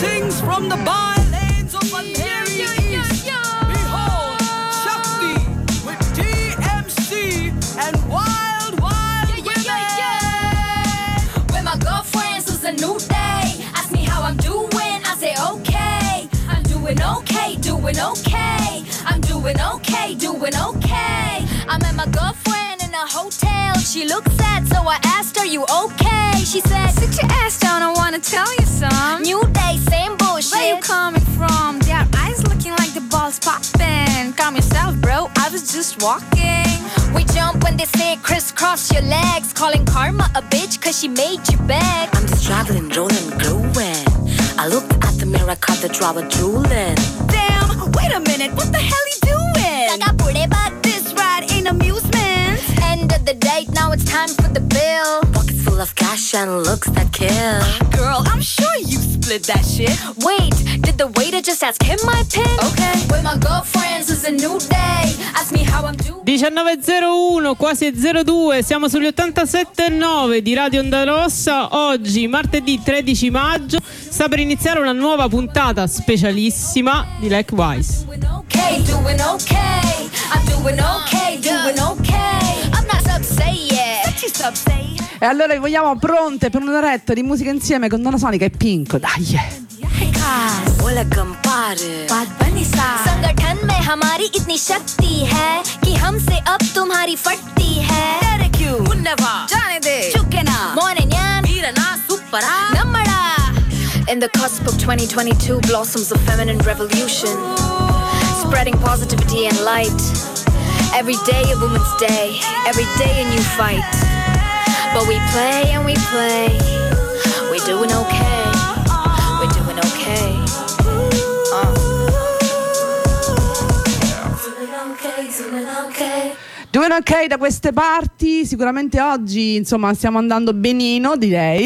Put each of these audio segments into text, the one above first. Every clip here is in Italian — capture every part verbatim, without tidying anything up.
Greetings from the bylanes of Andheri East. Behold, Shakti with D M C and Wild Wild Women. With my girlfriends, it's a new day. Ask me how I'm doing, I say okay. I'm doing okay, doing okay. I'm doing okay, doing okay. I met my girlfriend in a hotel. She looked sad, so I asked her, you okay? She said, sit your ass down, I wanna tell you some. New day, same bullshit. Where you coming from? Their eyes looking like the balls popping. Calm yourself, bro, I was just walking. We jump when they say crisscross your legs. Calling karma a bitch cause she made you beg. I'm just traveling, rolling, glowing. I looked at the mirror, caught the drawer drooling. Damn, wait a minute, what the hell you doing? But this ride ain't amusement. End of the date, now it's time for the bill. Pockets full of cash and looks that kill. Girl, I'm sure you split that shit. Wait, did the waiter just ask him my pin? Okay, with my girlfriends it's a new day. Ask me how I'm doing. diciannove e zero uno, quasi zero due, siamo sugli ottantasette e nove di Radio Onda Rossa. Oggi, martedì tredici maggio, sta per iniziare una nuova puntata specialissima di Likewise. Doing okay, doing okay. I'm doing okay, doing okay. I'm not upset, what you say? E allora vi vogliamo pronte per un'oretta di musica insieme con Donna Sonica e Pink. Dai! Vuole campare. बात बनी सा संगठन में हमारी इतनी शक्ति है कि हमसे अब तुम्हारी फटती है डरे क्यों उन्नवा जाने दे चुके ना मोने न्यान हीरना सुपरा नमड़ा. In the cusp of twenty twenty-two blossoms a feminine revolution, spreading positivity and light. Every day a woman's day, every day a new fight. But we play and we play, we're doing okay, we're doing okay. Uh. Doing okay, doing okay. Doing ok da queste parti, sicuramente oggi insomma stiamo andando benino, direi,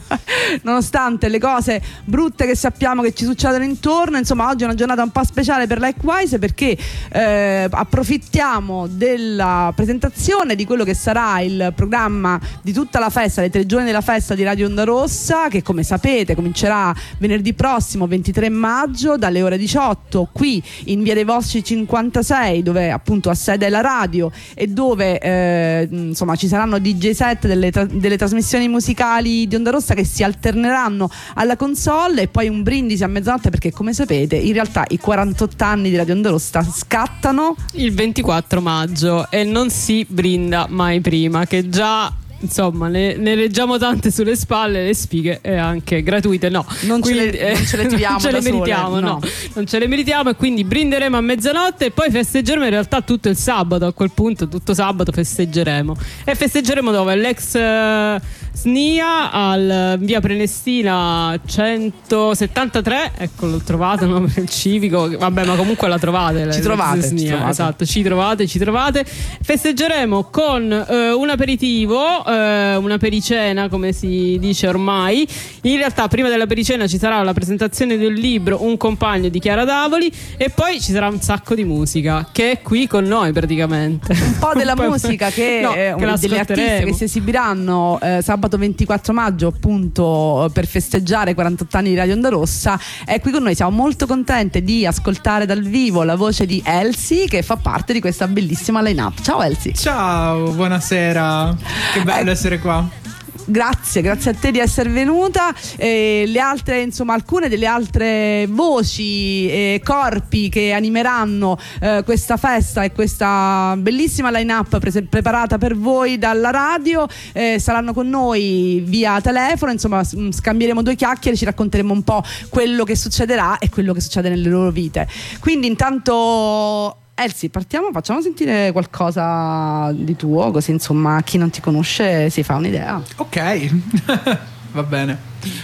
nonostante le cose brutte che sappiamo che ci succedono intorno. Insomma, oggi è una giornata un po' speciale per Likewise perché eh, approfittiamo della presentazione di quello che sarà il programma di tutta la festa, dei tre giorni della festa di Radio Onda Rossa, che come sapete comincerà venerdì prossimo ventitré maggio dalle ore diciotto qui in Via dei Vosci cinquantasei, dove appunto ha sede la radio e dove eh, insomma ci saranno D J set delle, tra- delle trasmissioni musicali di Onda Rossa che si alterneranno alla console, e poi un brindisi a mezzanotte perché come sapete in realtà i quarantotto anni di Radio Onda Rossa scattano il ventiquattro maggio e non si brinda mai prima, che già insomma ne, ne leggiamo tante sulle spalle, le spighe, e anche gratuite no, non, quindi, ce, le, non ce le tiriamo non ce da le meritiamo sole, no. no. non ce le meritiamo, e quindi brinderemo a mezzanotte e poi festeggeremo in realtà tutto il sabato. A quel punto tutto sabato festeggeremo, e festeggeremo dove? L'ex uh, S N I A al via Prenestina centosettantatré, ecco, l'ho trovato, no? Il civico, vabbè, ma comunque la trovate, ci trovate, S N I A, ci trovate. esatto, ci trovate, ci trovate. Festeggeremo con uh, un aperitivo, una pericena come si dice ormai. In realtà prima della pericena ci sarà la presentazione del libro Un compagno di Chiara Davoli, e poi ci sarà un sacco di musica che è qui con noi praticamente, un po' della musica che, no, eh, che delle artiste che si esibiranno eh, sabato ventiquattro maggio appunto per festeggiare i quarantotto anni di Radio Onda Rossa. È qui con noi, siamo molto contente di ascoltare dal vivo la voce di Elsie, che fa parte di questa bellissima line-up. Ciao Elsie. Ciao, buonasera, che bello eh. essere qua. Grazie, grazie a te di essere venuta. Eh, le altre, insomma, alcune delle altre voci e corpi che animeranno eh, questa festa e questa bellissima line-up pre- preparata per voi dalla radio eh, saranno con noi via telefono. Insomma, scambieremo due chiacchiere, ci racconteremo un po' quello che succederà e quello che succede nelle loro vite. Quindi intanto Elsie, partiamo, facciamo sentire qualcosa di tuo, così insomma chi non ti conosce si fa un'idea. Ok, va bene.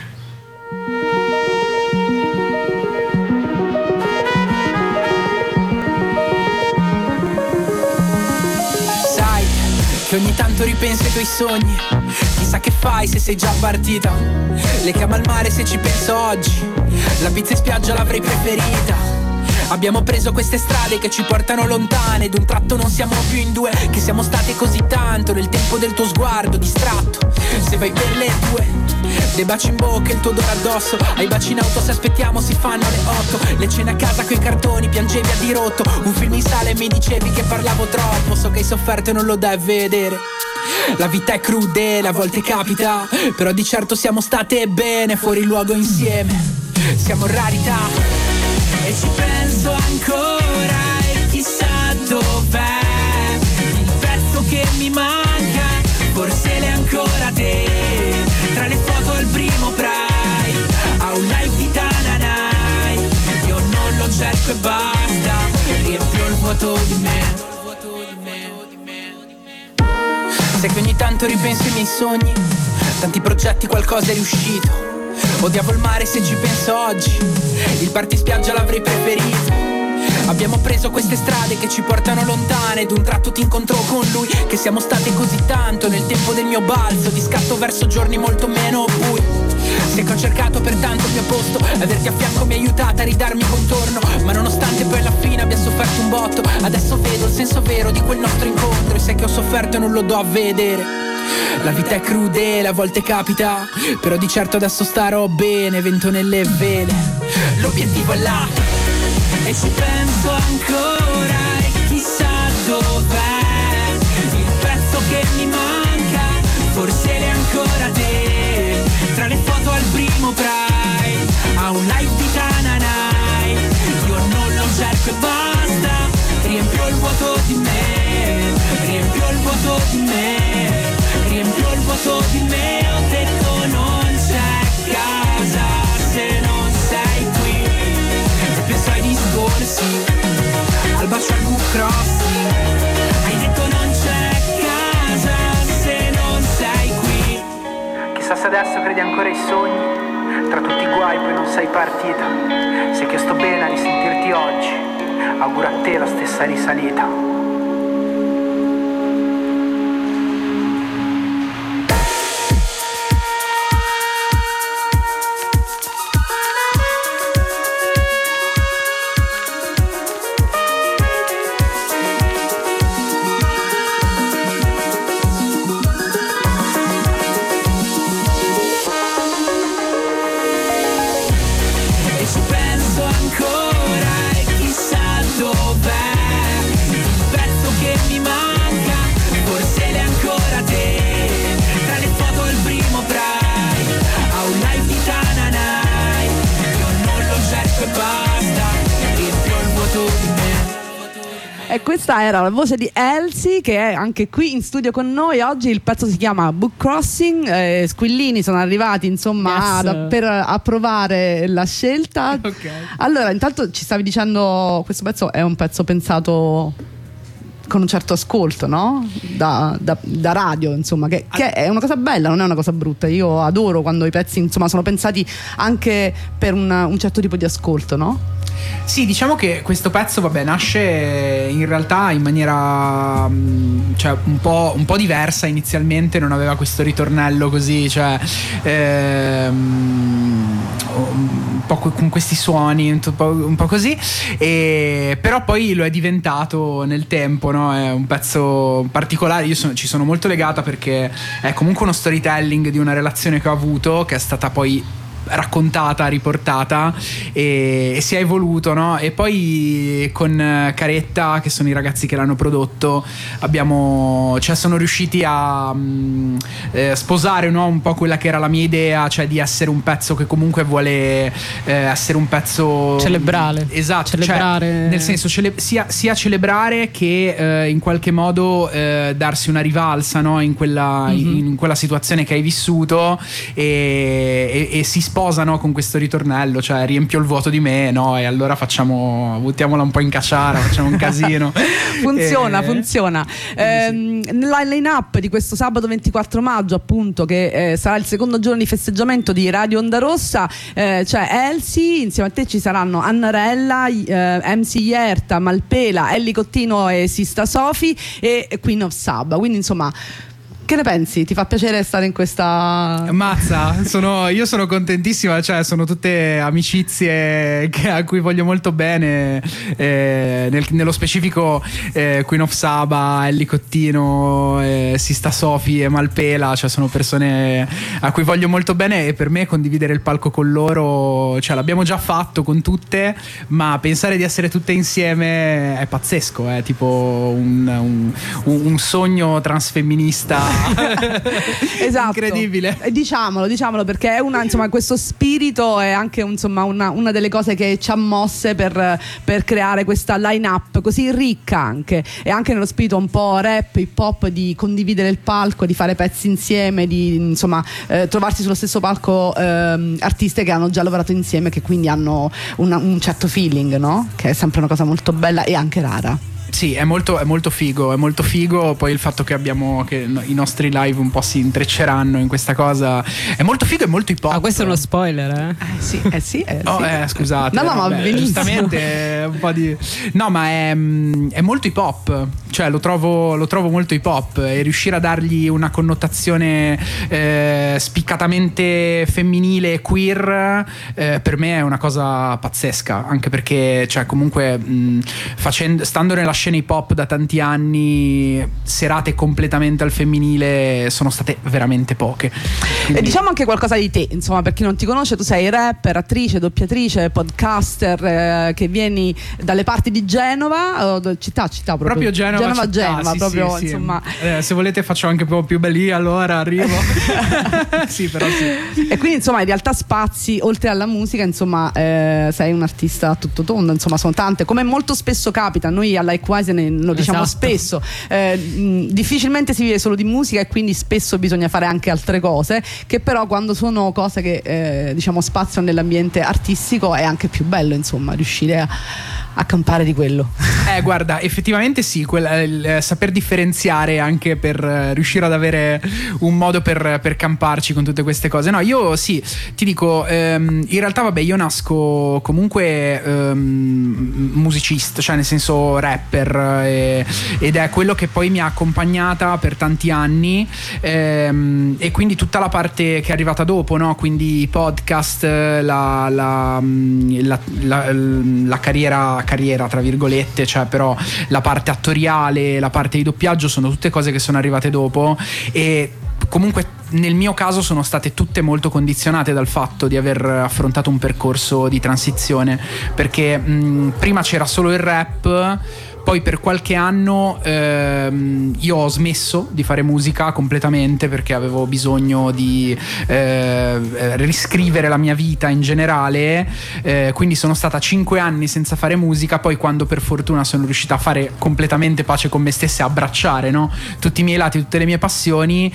Sai che ogni tanto ripenso ai tuoi sogni, chissà che fai se sei già partita. Le chiamo al mare se ci penso oggi, la pizza in spiaggia l'avrei preferita. Abbiamo preso queste strade che ci portano lontane, d'un tratto non siamo più in due, che siamo state così tanto nel tempo del tuo sguardo distratto. Se vai per le tue, dei baci in bocca e il tuo odore addosso, ai baci in auto se aspettiamo si fanno le otto, le cene a casa coi cartoni piangevi a dirotto, un film in sala e mi dicevi che parlavo troppo, so che hai sofferto e non lo dai a vedere. La vita è crudele, a volte capita, però di certo siamo state bene fuori luogo insieme. Siamo rarità e ci penso ancora e chissà dov'è il pezzo che mi manca, forse l'è ancora te. Tra le foto al primo Pride, a un live di Tananai, io non lo cerco e basta, riempio il vuoto di me. Sai che ogni tanto ripenso ai miei sogni, tanti progetti, qualcosa è riuscito. Odiavo il mare se ci penso oggi, il party spiaggia l'avrei preferito. Abbiamo preso queste strade che ci portano lontane, d'un tratto ti incontrò con lui, che siamo state così tanto nel tempo del mio balzo, di scatto verso giorni molto meno bui. Sei che ho cercato per tanto il mio posto, averti a fianco mi ha aiutata a ridarmi contorno, ma nonostante poi alla fine abbia sofferto un botto, adesso vedo il senso vero di quel nostro incontro, e sai che ho sofferto e non lo do a vedere. La vita è crudele, a volte capita, però di certo adesso starò bene, vento nelle vele. L'obiettivo è là e ci penso ancora e chissà dov'è il pezzo che mi manca, forse l'è ancora te. Tra le foto al primo Pride, a un live di Tananai, io non lo cerco e basta, riempio il vuoto di me, riempio il vuoto di me, riempio il vuoto di me. Ho detto non c'è casa se non sei qui, e penso ai discorsi, al bacio al book crossing. Hai detto non c'è casa se non sei qui. Chissà se adesso credi ancora ai sogni, tra tutti i guai poi non sei partita. Sai che sto bene a risentirti oggi, auguro a te la stessa risalita. E questa era la voce di Elsie, che è anche qui in studio con noi oggi. Il pezzo si chiama Book Crossing, eh, Squillini sono arrivati insomma Yes. ad, per approvare la scelta. Ok. Allora, intanto ci stavi dicendo, questo pezzo è un pezzo pensato con un certo ascolto, no? Da, da, da radio, insomma, che, che è una cosa bella, non è una cosa brutta. Io adoro quando i pezzi, insomma, sono pensati anche per un, un certo tipo di ascolto, no? Sì, diciamo che questo pezzo, vabbè, nasce in realtà in maniera mh, cioè un po', un po' diversa inizialmente, non aveva questo ritornello così, cioè ehm, un po' con questi suoni, un po', un po' così, e, però poi lo è diventato nel tempo, no? È un pezzo particolare, io sono, ci sono molto legata perché è comunque uno storytelling di una relazione che ho avuto, che è stata poi raccontata, riportata e, e si è evoluto, no? E poi con Caretta, che sono i ragazzi che l'hanno prodotto, abbiamo, cioè sono riusciti a mh, eh, sposare, no? Un po' quella che era la mia idea, cioè di essere un pezzo che comunque vuole eh, essere un pezzo celebrare. Esatto, celebrare. Cioè, nel senso cele- sia, sia celebrare che eh, in qualche modo eh, darsi una rivalsa, no? In quella, Mm-hmm. in, in quella situazione che hai vissuto, e, e, e si sposano con questo ritornello, cioè riempio il vuoto di me, no? E allora facciamo, buttiamola un po' in cacciara, facciamo un casino. Funziona, E- funziona. Ehm, nella line-up di questo sabato ventiquattro maggio, appunto, che eh, sarà il secondo giorno di festeggiamento di Radio Onda Rossa, eh, c'è Elsie, insieme a te ci saranno Annarella, eh, M C Ierta, Malpela, Ellie Cottino e Sista Sofi e Queen of Saba. Quindi insomma Che ne pensi? Ti fa piacere stare in questa... Mazza, sono, io sono contentissima, cioè sono tutte amicizie che, a cui voglio molto bene, eh, nel, nello specifico eh, Queen of Saba, Ellie Cottino, eh, Sista Sofi e Malpela, cioè sono persone a cui voglio molto bene, e per me condividere il palco con loro, cioè l'abbiamo già fatto con tutte, ma pensare di essere tutte insieme è pazzesco, è tipo un, un, un sogno transfemminista. Esatto. Incredibile. E diciamolo, diciamolo perché è una, insomma, questo spirito è anche insomma una, una delle cose che ci ha mosse per, per creare questa line-up così ricca, anche e anche nello spirito un po' rap, hip hop, di condividere il palco, di fare pezzi insieme, di insomma eh, trovarsi sullo stesso palco eh, artiste che hanno già lavorato insieme, che quindi hanno una, un certo feeling, no? Che è sempre una cosa molto bella e anche rara. Sì, è molto, è molto figo, è molto figo. Poi il fatto che abbiamo che no, i nostri live un po' si intrecceranno in questa cosa è molto figo e molto hip hop. Ah, questo è uno spoiler, eh? Eh sì, eh sì, eh, Oh, sì. eh, scusate. No, no, ma vabbè, benissimo. giustamente un po' di. No, ma è, è molto hip hop. Cioè, lo trovo, lo trovo molto hip hop. E riuscire a dargli una connotazione eh, spiccatamente femminile e queer, eh, per me è una cosa pazzesca. Anche perché, cioè, comunque, mh, facendo, stando nella scena hip hop da tanti anni, serate completamente al femminile sono state veramente poche. Quindi... E diciamo anche qualcosa di te, insomma, per chi non ti conosce, tu sei rapper, attrice, doppiatrice, podcaster, eh, che vieni dalle parti di Genova, o città, città proprio. Proprio Genova, Genova, città, Genova, sì, proprio, sì, sì. insomma. Eh, se volete faccio anche un po' più belli, allora arrivo. Sì, però sì. E quindi insomma in realtà spazi oltre alla musica, insomma, eh, sei un artista a tutto tondo, insomma sono tante, come molto spesso capita. Noi a Likewise ne, lo diciamo Esatto. spesso, eh, mh, difficilmente si vive solo di musica, e quindi spesso bisogna fare anche altre cose, che però quando sono cose che eh, diciamo spaziano nell'ambiente artistico è anche più bello, insomma, riuscire a, a campare di quello. Eh, guarda, effettivamente sì, quel, il saper differenziare anche per eh, riuscire ad avere un modo per, per camparci con tutte queste cose. No, io sì, ti dico, ehm, in realtà vabbè, io nasco comunque ehm, musicista, cioè nel senso rapper, eh, ed è quello che poi mi ha accompagnata per tanti anni, ehm, e quindi tutta la parte che è arrivata dopo, no? Quindi i podcast, la, la, la, la, la carriera, carriera tra virgolette, cioè però la parte attoriale, la parte di doppiaggio sono tutte cose che sono arrivate dopo, e comunque nel mio caso sono state tutte molto condizionate dal fatto di aver affrontato un percorso di transizione, perché mh, prima c'era solo il rap. Poi per qualche anno ehm, io ho smesso di fare musica completamente, perché avevo bisogno di eh, riscrivere la mia vita in generale, eh, quindi sono stata cinque anni senza fare musica. Poi quando per fortuna sono riuscita a fare completamente pace con me stessa, a abbracciare, no? tutti i miei lati, tutte le mie passioni,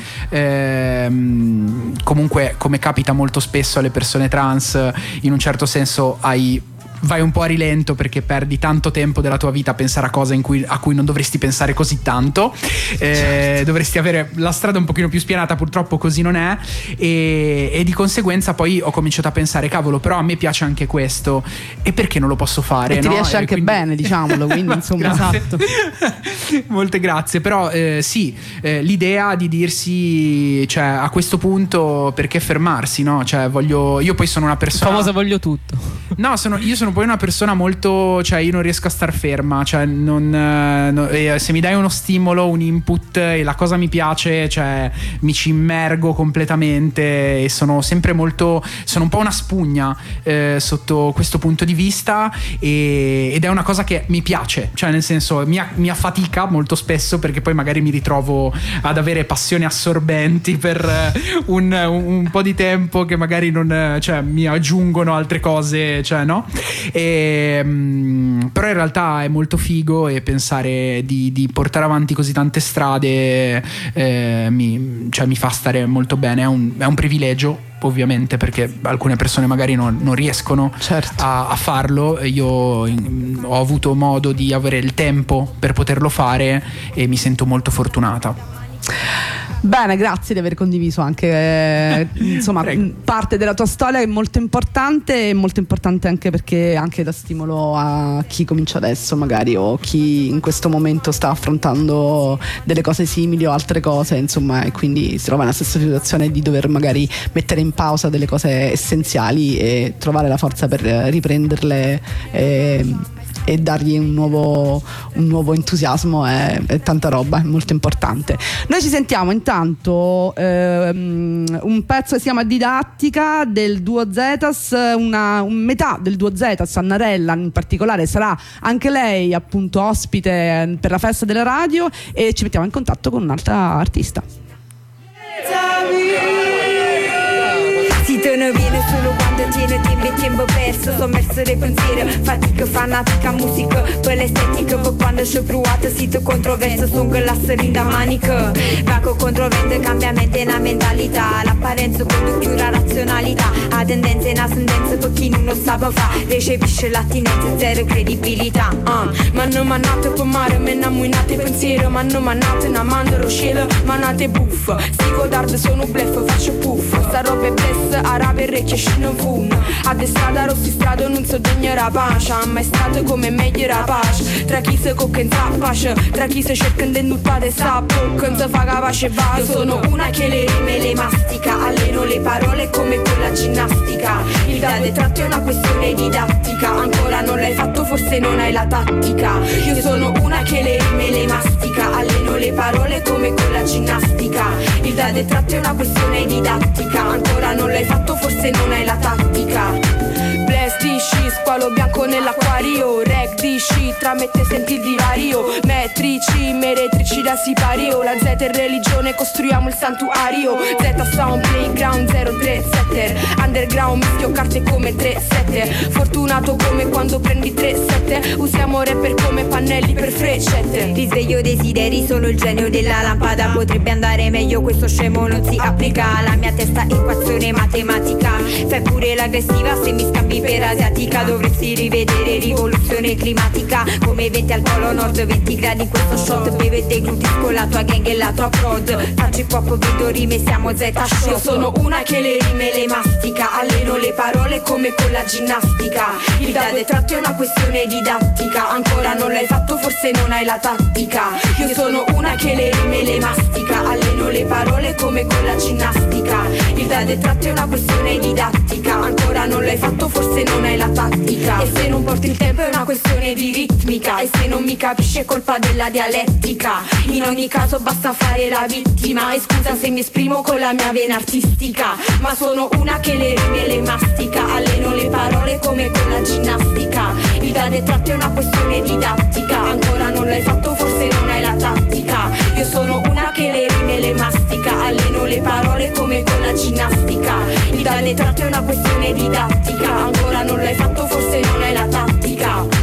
ehm, comunque come capita molto spesso alle persone trans, in un certo senso hai vai un po' a rilento, perché perdi tanto tempo della tua vita a pensare a cose in cui, a cui non dovresti pensare così tanto, eh, certo. Dovresti avere la strada un pochino più spianata, purtroppo così non è, e, e di conseguenza poi ho cominciato a pensare, cavolo, però a me piace anche questo, e perché non lo posso fare? E ti no? riesce E anche quindi... bene, diciamolo, quindi insomma. Esatto. Molte grazie, però eh, sì, eh, l'idea di dirsi, cioè a questo punto perché fermarsi, no? Cioè voglio, io poi sono una persona, famosa voglio tutto. No, sono, io sono poi una persona molto, cioè io non riesco a star ferma, cioè non, eh, no, eh, se mi dai uno stimolo, un input e la cosa mi piace, cioè mi ci immergo completamente, e sono sempre molto, sono un po' una spugna eh, sotto questo punto di vista, e, ed è una cosa che mi piace, cioè nel senso mi, mi affatica molto spesso, perché poi magari mi ritrovo ad avere passioni assorbenti per un, un, un po' di tempo, che magari non, cioè mi aggiungono altre cose, cioè no? E, mh, però in realtà è molto figo, e pensare di, di portare avanti così tante strade eh, mi, cioè, mi fa stare molto bene. È un, è un privilegio, ovviamente, perché alcune persone magari non, non riescono certo. a, a farlo. Io in, ho avuto modo di avere il tempo per poterlo fare, e mi sento molto fortunata. Bene, grazie di aver condiviso anche eh, insomma parte della tua storia, che è molto importante e molto importante anche perché anche da stimolo a chi comincia adesso magari, o chi in questo momento sta affrontando delle cose simili o altre cose, insomma, e quindi si trova nella stessa situazione di dover magari mettere in pausa delle cose essenziali e trovare la forza per riprenderle e, e dargli un nuovo, un nuovo entusiasmo è, è tanta roba, è molto importante. Noi ci sentiamo intanto ehm, un pezzo che si chiama Didattica del duo Zetas, una un metà del duo Zetas, Annarella in particolare sarà anche lei appunto ospite per la festa della radio, e ci mettiamo in contatto con un'altra artista. Si te ne viene solo quando tiene tempo e tempo perso, sommerso dei pensieri, fatica fanatica, musica per l'estetica, per quando c'è provata si te controverso, son glasseri da manica, vago controvente, cambiamento e una mentalità, l'apparenza con più la razionalità, a tendenza e una sentenza per chi non lo sa fa, recepisce l'attinenza, zero credibilità, uh. ma non manate per mare, me n'ammuinate pensieri, ma non manate una mandoro scela, manate buffa, si codarde sono bluff, faccio puff, sta roba è blessa, arabe e recchie scino fum, a de strada rossi strada non so degna la pace, ma è stato come meglio la pace, tra chi se cocca in pace, tra chi se cerca di nuttare sa bocca, non si fa capace va, io sono una che le rime le mastica, alleno le parole come con la ginnastica, il da detratto è una questione didattica, ancora non l'hai fatto forse non hai la tattica, io sono una che le rime le mastica, alleno le parole come con la ginnastica, il da detratto è una questione didattica, ancora non l'hai fatto forse non hai la tattica. Bless disci, squalo bianco nell'acquario, reg disci, tramette senti il divario, metrici, meretrici da sipario, la Z è religione, costruiamo il santuario, Z sound playground zero tre sette, underground mischio carte come tre sette, fortunato come quando prendi tre sette, usiamo rapper come pannelli per freccette, risveglio desideri, sono il genio della lampada, potrebbe andare meglio, questo scemo non si applica alla mia testa, equazione matematica, fai pure l'aggressiva se mi scambi per asiatica, dovresti rivedere rivoluzione climatica, come venti al polo nord, venti gradi in questo shot, bevete glutei con la tua gang e la tua prod, faccio hip hop, vedo rime, siamo Z show, io sono una che le rime le mastica, alleno le parole come con la ginnastica, il da detratto è una questione didattica, ancora non l'hai fatto forse non hai la tattica, io sono una che le rime le mastica, alleno le parole come con la ginnastica, il da detratto è una questione didattica, ancora non l'hai fatto forse non hai la tattica, e se non porti il tempo è una questione di ritmica, e se non mi capisci è colpa della dialettica, in ogni caso basta fare la vittima, e scusa se mi esprimo con la mia vena artistica, ma sono una che le rime le mastica, alleno le parole come con la ginnastica, il da detratto è una questione didattica, ancora non l'hai fatto forse non hai la tattica, io sono una che le rime le mastica, alleno le parole come con la ginnastica, il da detratto è una questione didattica, ancora non l'hai fatto forse non hai la tattica.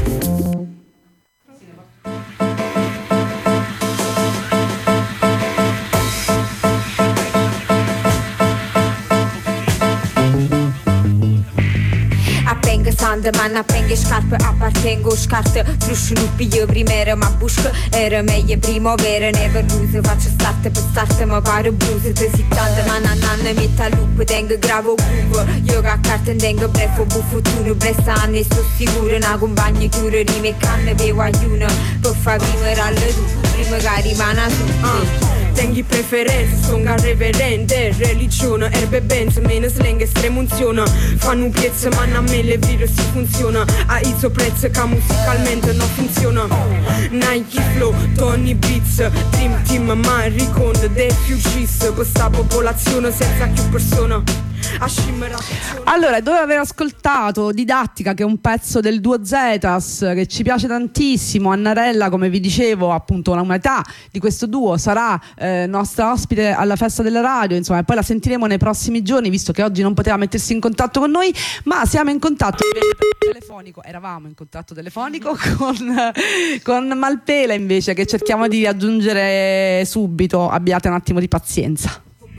Sand, man appengo scarpe, appartengo scarpe, fruscio lupi io prima ero ma busco, era meglio primavera, never lose, faccio start per start, ma pare blues, te si tante, ma nanna metta loop, tengo gravo cubo, io che a carte tengo brefo, buffo tu, bressa anni, sto sicuro, una compagna chiure, rime canne, bevo aiuno, per fa vivere alle tu, prima che rimane su, uh. Tengi preferenze, sono reverente, religione, erbe benz, meno slang, estremunzione, fanno un piezzo, ma a me le vire si funziona, a izzo prezzo che musicalmente non funziona, Nike Flow, Tony Beats, Dream Team, Marie Kondo, The Fugees, questa popolazione senza più persona. Allora, dopo aver ascoltato Didattica, che è un pezzo del duo Zetas che ci piace tantissimo, Annarella, come vi dicevo, appunto una metà di questo duo sarà eh, nostra ospite alla festa della radio, insomma, e poi la sentiremo nei prossimi giorni, visto che oggi non poteva mettersi in contatto con noi, ma siamo in contatto telefonico, eravamo in contatto telefonico con, con Malpela invece, che cerchiamo di raggiungere subito, abbiate un attimo di pazienza.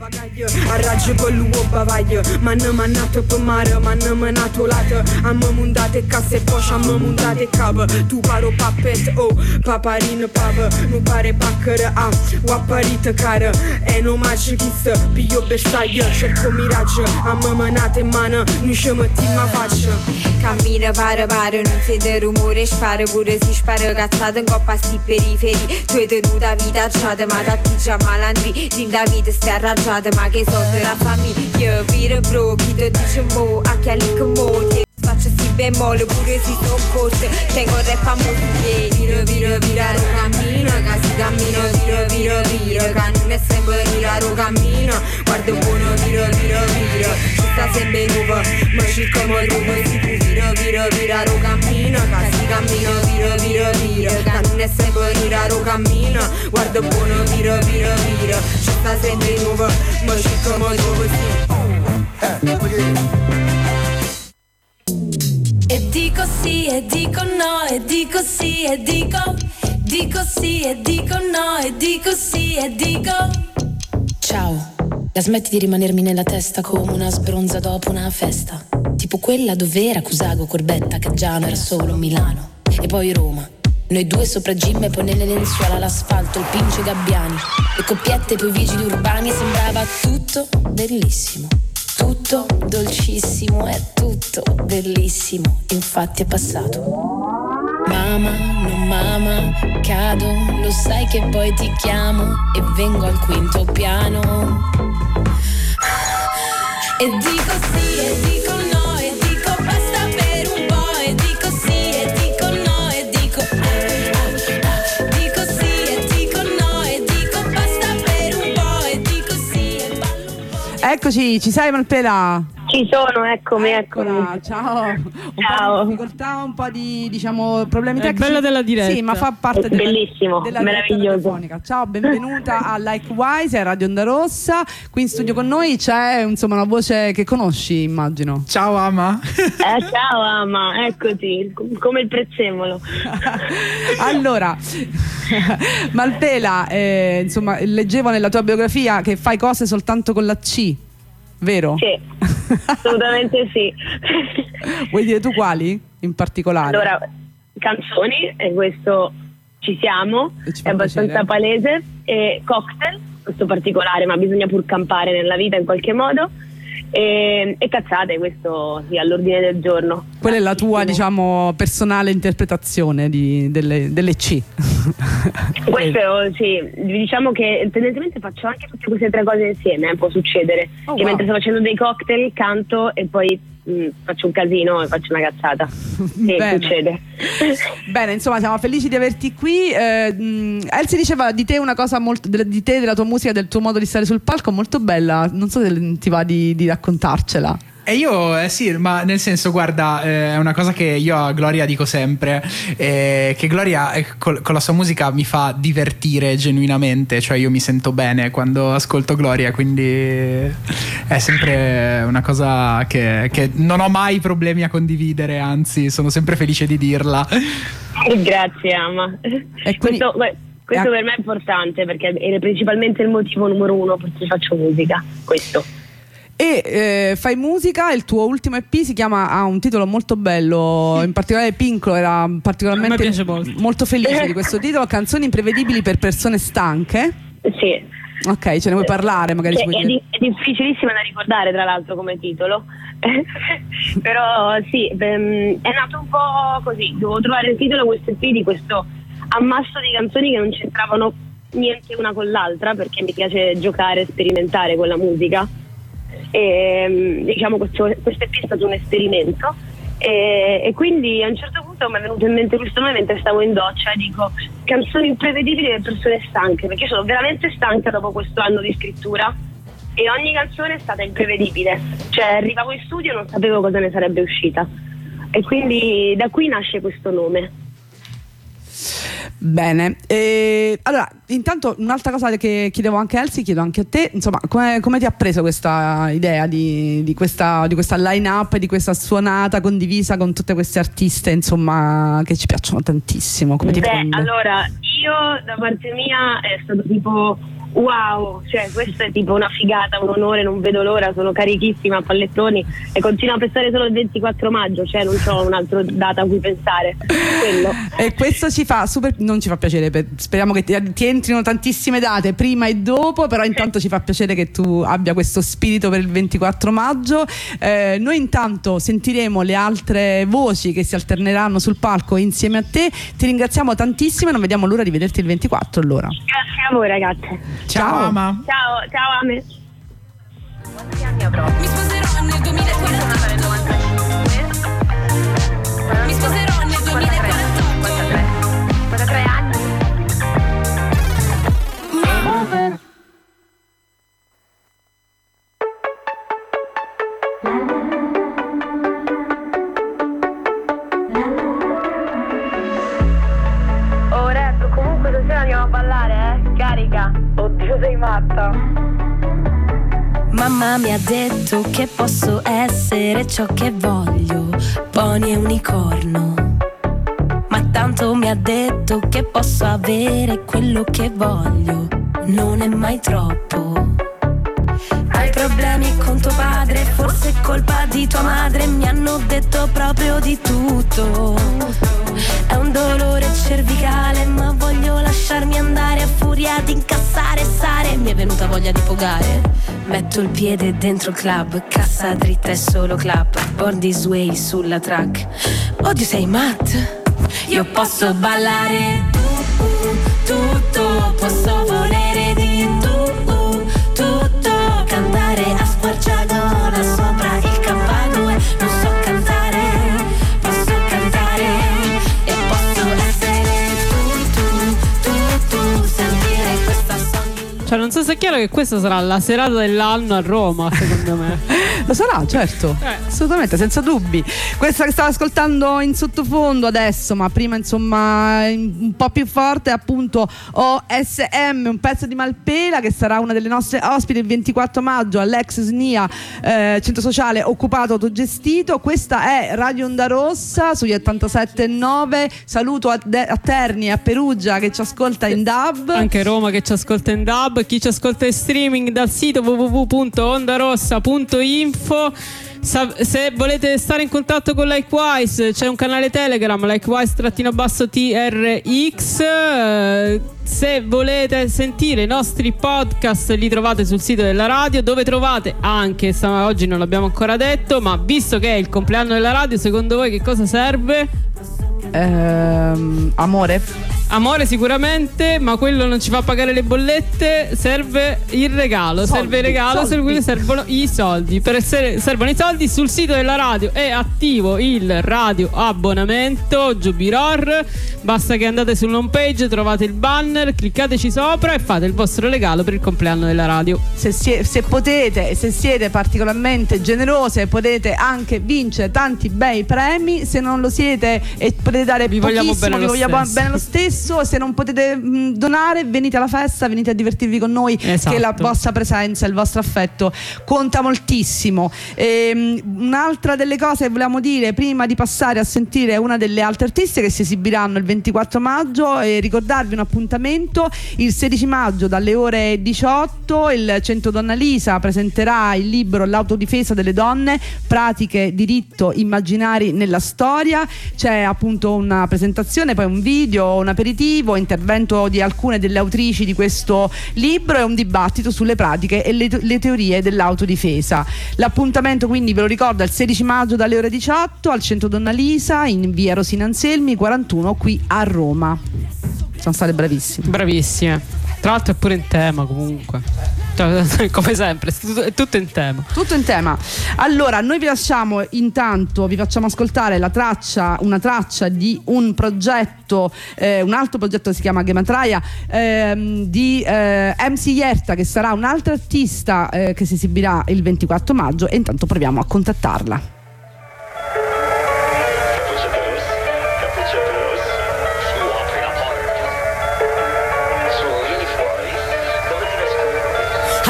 A raggio con l'uovo bavaglio. Ma non m'ha nato per mare, ma non m'ha nato lato. A me mundate casse e poscia, a me mundate cava. Tu paro pappet, oh, paparino pava. Non pare paccare, ah, o apparite cara. E non mangi chi sta, piglio bersaglio. Cerco miraggio, a me manate in mano. Non ci metti ma faccia. Cammina, para, para, non sente rumore. Spara, pure si spara, cazzata in coppa sti periferi. Tu hai tenuta vita acciata, ma da chi già malandri. Din da vita stai arrangiata, ma che so se la famiglia. Vira bro, chi te dice mo, a chi alica mo. Faccio si bemolle, pure si son corte. Tengo il rap a motivi. Vira, vira, vira, ro cammina. Che si cammina, vira, vira, vira. Che non è sempre vira, ro cammina. Guarda buono, vira, vira, vira. Ci sta sempre nuova, ma ci come ruba. Si tu vira, vira, vira, ro cammina. Che si cammina, vira, vira, vira. Che non è sempre vira, ro cammina. Guarda buono, vira, vira, vira. Ci sta sempre nuova, ma ci come ruba. E dico sì, e dico no, e dico sì, e dico. Dico sì, e dico no, e dico sì, e dico. Ciao, la smetti di rimanermi nella testa come una sbronza dopo una festa. Tipo quella dove era Cusago, Corbetta, Caggiano, era solo Milano. E poi Roma, noi due sopra Gym e poi nelle lenzuola l'asfalto, il Pincio Gabbiani. Le coppiette poi vigili urbani, sembrava tutto bellissimo. Tutto dolcissimo, è tutto bellissimo, infatti è passato. Mamma, non mamma, cado, lo sai che poi ti chiamo e vengo al quinto piano. E dico sì, e dico no, e dico basta per un po', e dico sì, e dico no, e dico ah, ah, ah. Dico sì, e dico no, e dico basta per un po', e dico sì, e ballo un po'. Eccoci, ci sei Malpela? Ci sono, eccomi, eccomi. Eccola, ciao. Un Ciao. po' di difficoltà, un po' di diciamo problemi È tecnici. bella della diretta. Sì, ma fa parte della, Bellissimo, della diretta meraviglioso. radiofonica. Ciao, benvenuta a Likewise, a Radio Onda Rossa. Qui in studio con noi c'è insomma una voce che conosci, immagino. Ciao Ama. Eh, ciao Ama, eccoti, com- come il prezzemolo. Allora, Malpela, eh, insomma, leggevo nella tua biografia che fai cose soltanto con la C, vero? Sì, assolutamente sì. Vuoi dire tu quali in particolare? Allora, canzoni, e questo ci siamo, E ci fa è abbastanza piacere. palese, e cocktail, questo particolare, ma bisogna pur campare nella vita in qualche modo, e, e cazzate, questo sì, all'ordine del giorno. Quella è la tua, diciamo, personale interpretazione di- delle, delle C. Questo sì, diciamo che tendenzialmente faccio anche tutte queste tre cose insieme, eh, può succedere Oh, che wow. mentre sto facendo dei cocktail canto e poi mh, faccio un casino e faccio una cazzata. Sì, Bene. succede. Bene, insomma, siamo felici di averti qui. Eh, mh, Elsie diceva di te una cosa molto de- di te, della tua musica, del tuo modo di stare sul palco molto bella. Non so se ti va di, di raccontarcela. E io, eh sì, ma nel senso, guarda, eh, è una cosa che io a Gloria dico sempre, eh, che Gloria eh, col- con la sua musica mi fa divertire genuinamente, cioè io mi sento bene quando ascolto Gloria, quindi è sempre una cosa che, che non ho mai problemi a condividere, anzi sono sempre felice di dirla. Grazie Ama. quindi- Questo, beh, questo Eh. per me è importante perché è principalmente il motivo numero uno per cui faccio musica. Questo. E eh, fai musica, il tuo ultimo E P si chiama, ha un titolo molto bello, in particolare Pinklo era A me particolarmente piace molto. felice di questo titolo, Canzoni imprevedibili per persone stanche. Sì. Ok, ce ne vuoi parlare magari? Che ci puoi è, dire. di- è difficilissima da ricordare tra l'altro come titolo. Però sì, ehm, è nato un po' così, dovevo trovare il titolo questo E P di questo ammasso di canzoni che non c'entravano niente una con l'altra, perché mi piace giocare, sperimentare con la musica, e ehm, diciamo questo, questo E P è stato un esperimento, e, e quindi a un certo punto mi è venuto in mente questo nome mentre stavo in doccia e dico canzoni imprevedibili per persone stanche, perché io sono veramente stanca dopo questo anno di scrittura e ogni canzone è stata imprevedibile, cioè arrivavo in studio e non sapevo cosa ne sarebbe uscita, e quindi da qui nasce questo nome. Bene, e, allora intanto un'altra cosa che chiedevo anche a Elsie, chiedo anche a te, insomma, come, come ti ha preso questa idea di, di questa, di questa line-up, di questa suonata condivisa con tutte queste artiste, insomma, che ci piacciono tantissimo? Come ti Beh, prende? allora io da parte mia è stato tipo wow, cioè questo è tipo una figata, un onore, non vedo l'ora, sono carichissima a pallettoni e continuo a pensare solo il ventiquattro maggio, cioè non c'ho un'altra data a cui pensare. Quello. E questo ci fa super, non ci fa piacere, per, speriamo che ti, ti entrino tantissime date prima e dopo, però intanto ci fa piacere che tu abbia questo spirito per il ventiquattro maggio. Eh, noi intanto sentiremo le altre voci che si alterneranno sul palco insieme a te. Ti ringraziamo tantissimo e non vediamo l'ora di vederti il ventiquattro allora. Grazie a voi ragazze. Ciao, Ciao. Ama. Ciao, ciao Ame. Quanti anni avrò? Mi sposerò nel duemilaquarantotto. Mi sposerò nel duemilaquarantotto. quarantatré anni. Oh rap, comunque stasera andiamo a ballare, eh? Carica. Oddio, sei matta. Mamma mi ha detto che posso essere ciò che voglio, pony e unicorno. Ma tanto mi ha detto che posso avere quello che voglio, non è mai troppo. Hai problemi con tuo padre, forse è colpa di tua madre, mi hanno detto proprio di tutto. È un dolore cervicale, ma voglio lasciarmi andare a furia di incassare sare. Mi è venuta voglia di pogare. Metto il piede dentro il club, cassa dritta e solo clap, bordi sway sulla track. Oddio, sei matt? Io posso ballare tu, uh, tutto, posso volere di tu, uh, tutto, cantare a squarciagola sopra il K due. Non so cantare, posso cantare e posso essere tu, tu, tu, tu, sentire questa sogno. Cioè non so se è chiaro che questa sarà la serata dell'anno a Roma, secondo me. Lo sarà, certo, Eh. assolutamente, senza dubbi. Questa che stavo ascoltando in sottofondo adesso, ma prima insomma un po' più forte, è appunto O S M, un pezzo di Malpela, che sarà una delle nostre ospiti il ventiquattro maggio all'ex S N I A, eh, centro sociale occupato autogestito. Questa è Radio Onda Rossa sugli ottantasette virgola nove. Saluto a, De- a Terni e a Perugia che ci ascolta in D A B. Anche Roma che ci ascolta in D A B, chi ci ascolta in streaming dal sito w w w punto ondarossa punto info. Se volete stare in contatto con Likewise, c'è un canale Telegram, Likewise-T R X. Se volete sentire i nostri podcast li trovate sul sito della radio, dove trovate anche, oggi non l'abbiamo ancora detto, ma visto che è il compleanno della radio, secondo voi che cosa serve? Ehm, amore? Amore sicuramente, ma quello non ci fa pagare le bollette. Serve il regalo, Soldi, serve il regalo, soldi. servono i soldi. Per essere, servono i soldi. Sul sito della radio è attivo il radio abbonamento Giubiror. Basta che andate sull'home page, trovate il banner, cliccateci sopra e fate il vostro regalo per il compleanno della radio. Se, sie- se potete, se siete particolarmente generose, potete anche vincere tanti bei premi. Se non lo siete e potete dare Vi vogliamo pochissimo, bene vi lo vogliamo stesso. bene lo stesso. Se non potete mh, donare, venite alla festa, venite a divertirvi con noi, Esatto. che la vostra presenza, il vostro affetto conta moltissimo. Ehm, un'altra delle cose che volevamo dire prima di passare a sentire una delle altre artiste che si esibiranno il ventiquattro maggio, e ricordarvi un appuntamento il sedici maggio dalle ore diciotto. Il Centro Donna Lisa presenterà il libro L'autodifesa delle donne, pratiche, diritto, immaginari nella storia. C'è appunto una presentazione, poi un video, un aperitivo, intervento di alcune delle autrici di questo libro e un dibattito sulle pratiche e le, le teorie dell'autodifesa. L'appuntamento quindi ve lo ricordo è il sedici maggio dalle ore diciotto al Centro Donna Lisa in via Rosina Anselmi quarantuno qui a Roma. Sono state bravissime. Bravissime. Tra l'altro è pure in tema comunque. Cioè, come sempre, è tutto, è tutto in tema. Tutto in tema. Allora, noi vi lasciamo intanto, vi facciamo ascoltare la traccia, una traccia di un progetto, eh, un altro progetto che si chiama Gematraia, ehm, di eh, M C Yerta, che sarà un'altra artista eh, che si esibirà il ventiquattro maggio, e intanto proviamo a contattarla.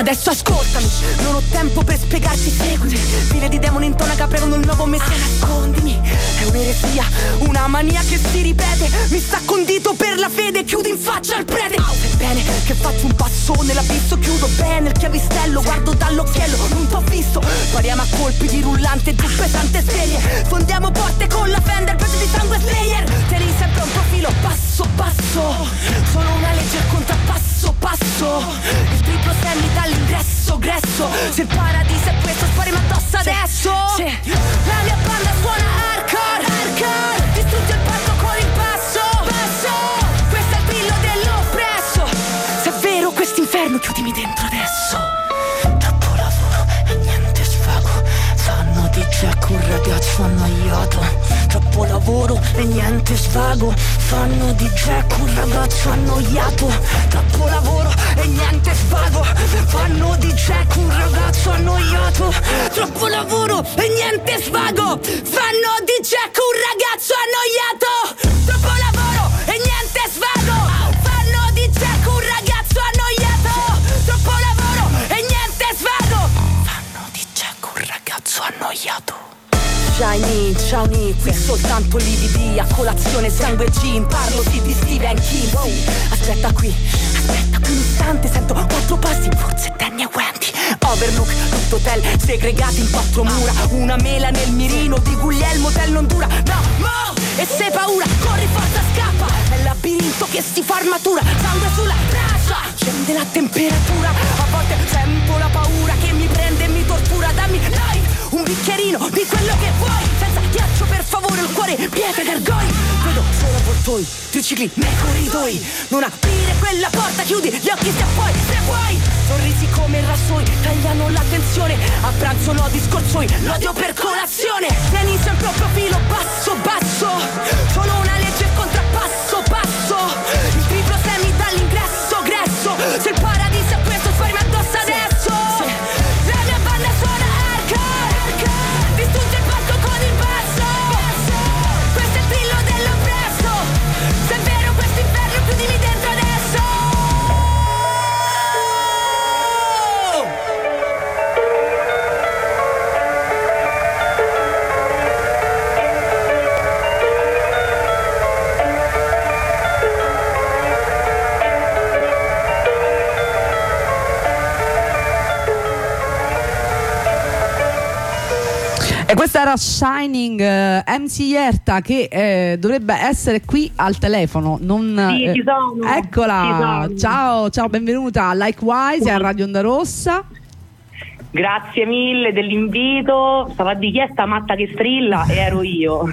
Adesso ascoltami, non ho tempo per spiegarti, seguimi. File di demoni in tonaca pregano il nuovo messia, nascondimi. È un'eresia, una mania che si ripete. Mi sta condito per la fede, chiudi in faccia al prete. Sai bene che faccio un passo nell'abisso, chiudo bene il chiavistello, guardo dall'occhiello, non t'ho visto. Spariamo a colpi di rullante giù pesante serie. Fondiamo porte con la Fender, pezzi di sangue Slayer. Tieni sempre un profilo passo passo, sono una legge al contrappasso passo. Il triplo semi dall'ingresso gresso. Se il paradiso è questo spariamo addosso adesso. Sì, sì. La mia banda suona hardcore, hardcore. Distrugge il palco con il passo, passo. Questo è il brillo dell'oppresso. Se è vero quest'inferno chiudimi dentro adesso. Troppo lavoro e niente svago. Fanno di Jack un ragazzo annoiato. Troppo lavoro e niente svago. Fanno di Jack un ragazzo annoiato. Troppo lavoro e niente svago. Fanno di Jack un ragazzo annoiato. Troppo lavoro e niente svago. Fanno di Jack un ragazzo annoiato. Troppo lavoro e niente svago. Fanno di Jack un ragazzo annoiato. Troppo lavoro e niente svago. Fanno di Jack un ragazzo annoiato. Shiny, ciao Nick, qui soltanto l'I D D, a colazione sangue gin, parlo sì di Steven King. Wow. Aspetta qui, aspetta qui un istante, sento quattro passi, forse Danny e Wendy. Overlook, tutto hotel, segregati in quattro mura, una mela nel mirino di Guglielmo Tell non dura, no, mo, e se paura, corri forza scappa, è il labirinto che si fa armatura, sangue sulla braccia, scende la temperatura, a volte sento la paura che mi prende e mi tortura, dammi life, un bicchierino di quello che vuoi, senza ghiaccio per favore, il cuore pietre gargoi, vedo solo avvoltoi, tricicli nei corridoi, non aprire quella porta, chiudi gli occhi se puoi, se vuoi, sorrisi come rassoi, tagliano l'attenzione, a pranzo no discorsoi, l'odio per colazione, tieni sempre un profilo basso basso, sono una legge contrappasso passo, il triplo semi dall'ingresso gresso, se il paradiso è questo sparimi addosso adesso, la mia banda suona hardcore, distrugge il palco con il basso, questo è il brillo dell'oppresso, se è vero questo inferno chiudimi dentro adesso. E questa era Shining, eh, M C Yerta, che eh, dovrebbe essere qui al telefono. Non, Sì, eh, ci sono. Eccola, Ci sono. ciao, ciao, benvenuta. Likewise, a Radio Onda Rossa. Grazie mille dell'invito. Stavo a dire chi è sta matta che strilla e ero io.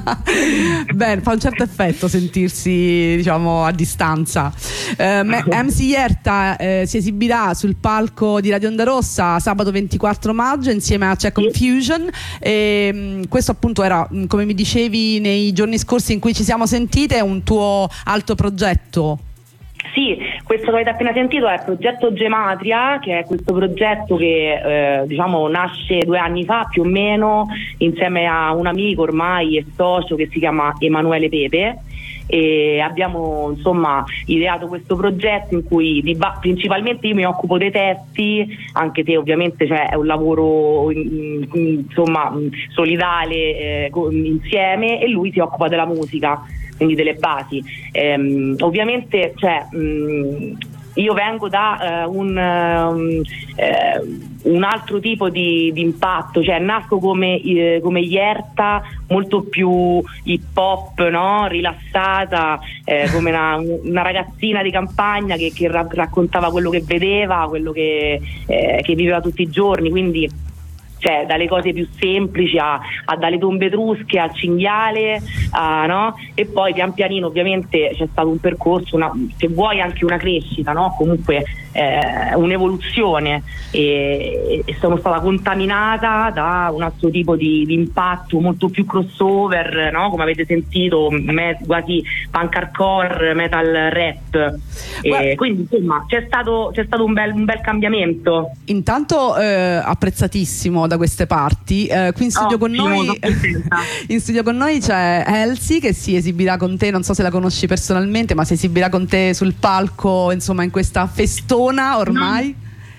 Beh, fa un certo effetto sentirsi, diciamo, a distanza. Eh, M C Yerta eh, si esibirà sul palco di Radio Onda Rossa sabato ventiquattro maggio insieme a C'è Confusion. E, mh, questo appunto era, mh, come mi dicevi nei giorni scorsi in cui ci siamo sentite, un tuo alto progetto. Sì, questo che avete appena sentito è il progetto Gematria, che è questo progetto che eh, diciamo nasce due anni fa più o meno insieme a un amico ormai e socio che si chiama Emanuele Pepe, e abbiamo insomma ideato questo progetto in cui di ba- principalmente io mi occupo dei testi, anche se ovviamente cioè, è un lavoro in, in, insomma solidale eh, co- insieme, e lui si occupa della musica, quindi delle basi. Ehm, ovviamente cioè, mh, io vengo da uh, un, um, eh, un altro tipo di, di impatto, cioè nasco come, eh, come Yerta, molto più hip hop, no? Rilassata, eh, come una, una ragazzina di campagna che, che ra- raccontava quello che vedeva, quello che, eh, che viveva tutti i giorni, quindi cioè dalle cose più semplici a, a dalle tombe etrusche al cinghiale, a, no? E poi pian pianino ovviamente c'è stato un percorso, una, se vuoi anche una crescita, no? Comunque eh, un'evoluzione, e, e sono stata contaminata da un altro tipo di, di impatto molto più crossover, no? Come avete sentito, me, quasi punk hardcore, metal rap, e quindi insomma c'è stato, c'è stato un bel, un bel cambiamento. Intanto eh, apprezzatissimo da queste parti. Eh, qui in studio, Ottimo, con noi, in studio con noi c'è Elsie che si esibirà con te, non so se la conosci personalmente, ma si esibirà con te sul palco, insomma, in questa festona ormai.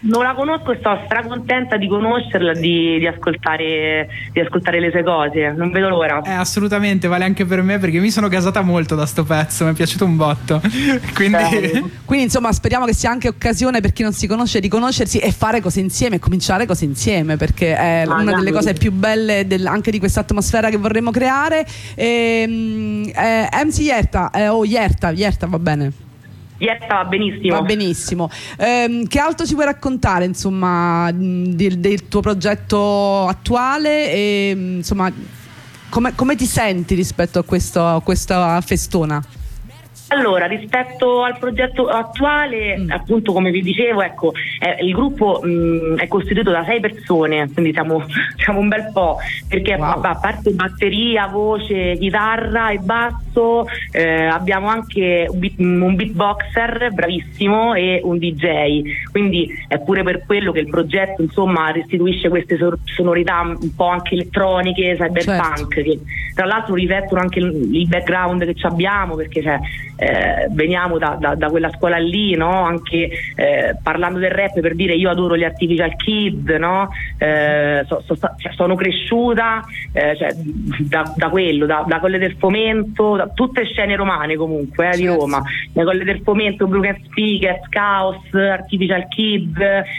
non la conosco e sto stracontenta di conoscerla, di, di ascoltare di ascoltare le sue cose, non vedo l'ora. Eh, assolutamente, vale anche per me, perché mi sono gasata molto da sto pezzo, mi è piaciuto un botto. Quindi Quindi insomma speriamo che sia anche occasione per chi non si conosce di conoscersi e fare cose insieme e cominciare cose insieme, perché è Ah, una dai. delle cose più belle del- anche di questa atmosfera che vorremmo creare. Ehm, eh, M C Yerta, eh, oh Yerta, Yerta va bene. Yerta va benissimo. Va benissimo. Ehm, che altro ci vuoi raccontare, insomma, mh, del, del tuo progetto attuale e mh, insomma, come, come ti senti rispetto a, questo, a questa festona? Allora, rispetto al progetto attuale, mm. appunto come vi dicevo, ecco, eh, il gruppo mh, è costituito da sei persone, quindi siamo, siamo un bel po', perché Wow. a, a parte batteria, voce, chitarra e basso, eh, abbiamo anche un, beat, un beatboxer bravissimo e un D J, quindi è pure per quello che il progetto, insomma, restituisce queste sor- sonorità un po' anche elettroniche, cyberpunk, Certo. che tra l'altro riflettono anche il, il background che ci abbiamo, perché cioè, eh, veniamo da, da, da quella scuola lì, no? Anche eh, parlando del rap, per dire, io adoro gli Artificial Kid, no? Eh, so, so, cioè, sono cresciuta eh, cioè, da, da quello, da, da Colle del Fomento, da tutte scene romane comunque eh, di Certo. Roma, da Colle del Fomento, Broken Speakers, Chaos, Artificial Kid,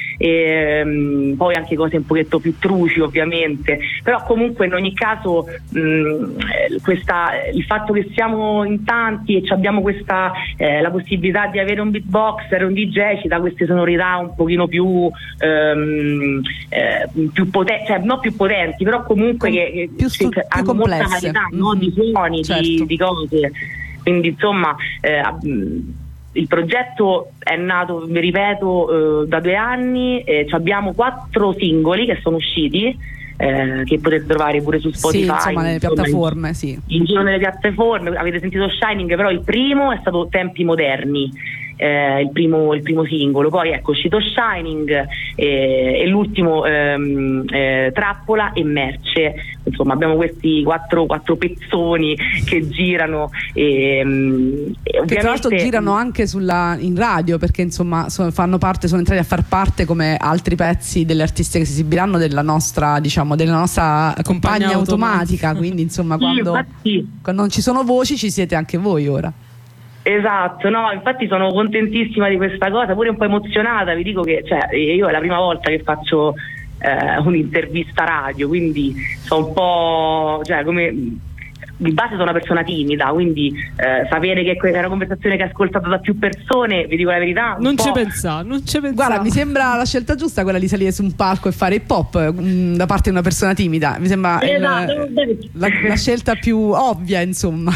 e, poi anche cose un pochetto più truci ovviamente, però comunque in ogni caso mh, questa, il fatto che siamo in tanti e ci abbiamo questa eh, la possibilità di avere un beatboxer, un D J, ci dà queste sonorità un pochino più ehm, eh, più potenti, cioè non più potenti, però comunque Com- che, che più stu- che più hanno molta complesse. varietà, no? Mhm. Di suoni, Certo. di, di cose, quindi insomma eh, mh, il progetto è nato, vi ripeto, eh, da due anni, eh, ci abbiamo quattro singoli che sono usciti, eh, che potete trovare pure su Spotify, Sì, insomma, nelle insomma, piattaforme, sì. in giro nelle piattaforme. Avete sentito Shining, però il primo è stato Tempi Moderni, eh, il, primo, il primo singolo, poi ecco è uscito Shining eh, e l'ultimo ehm, eh, Trappola e Merce. Insomma abbiamo questi quattro, quattro pezzoni che girano e, ehm, e Che tra l'altro ovviamente- girano anche sulla, in radio, perché insomma so- fanno parte, sono entrati a far parte come altri pezzi delle artiste che si esibiranno della nostra, diciamo, della nostra compagna Compagna automatica. automatica. Quindi insomma Sì, quando, infatti- quando non ci sono voci ci siete anche voi ora. Esatto, no, infatti sono contentissima di questa cosa, pure un po' emozionata, vi dico che cioè, io è la prima volta che faccio eh, un'intervista radio, quindi sono un po', cioè come di base sono una persona timida, quindi eh, sapere che è una conversazione che è ascoltata da più persone, vi dico la verità, un Non po'- ci pensavo, non ci pensavo. Guarda, mi sembra la scelta giusta quella di salire su un palco e fare hip hop mh, da parte di una persona timida. Mi sembra il- Esatto, la, la scelta più ovvia, insomma.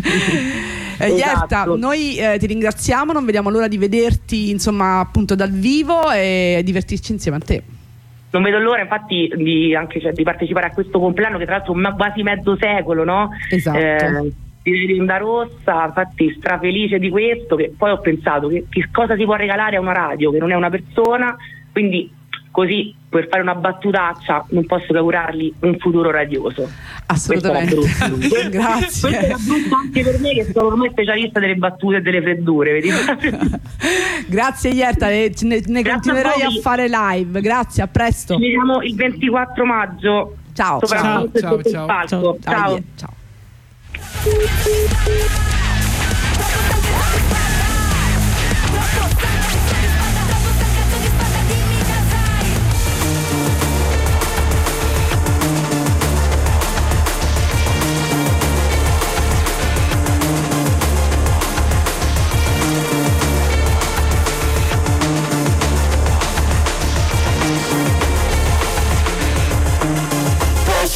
Eh, Yerta, Esatto. noi eh, ti ringraziamo, non vediamo l'ora di vederti, insomma, appunto dal vivo e divertirci insieme a te. Non vedo l'ora infatti di, anche, cioè, di partecipare a questo compleanno che tra l'altro è quasi mezzo secolo, no? Esatto. Eh, di Onda Rossa, infatti strafelice di questo, che poi ho pensato che, che cosa si può regalare a una radio che non è una persona, quindi così per fare una battutaccia non posso che augurargli un futuro radioso. Assolutamente. Questo è brutto. Grazie. Questo è brutto anche per me che sono ormai specialista delle battute e delle freddure, vedi? Grazie Yerta, e ne, ne Grazie continuerai a a, voi. fare live. Grazie, a presto. Ci vediamo il ventiquattro maggio. Ciao. Soprattutto ciao, sotto il ciao, palco. Ciao. Ciao. Ciao.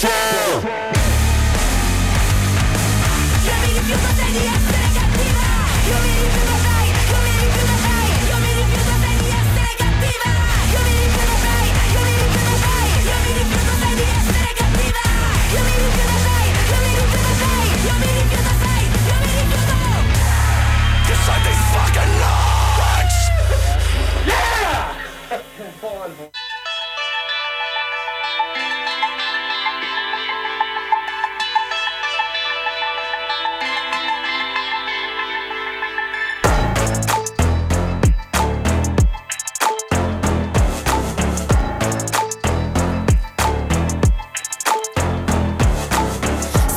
Io mi rifiuto di essere cattiva.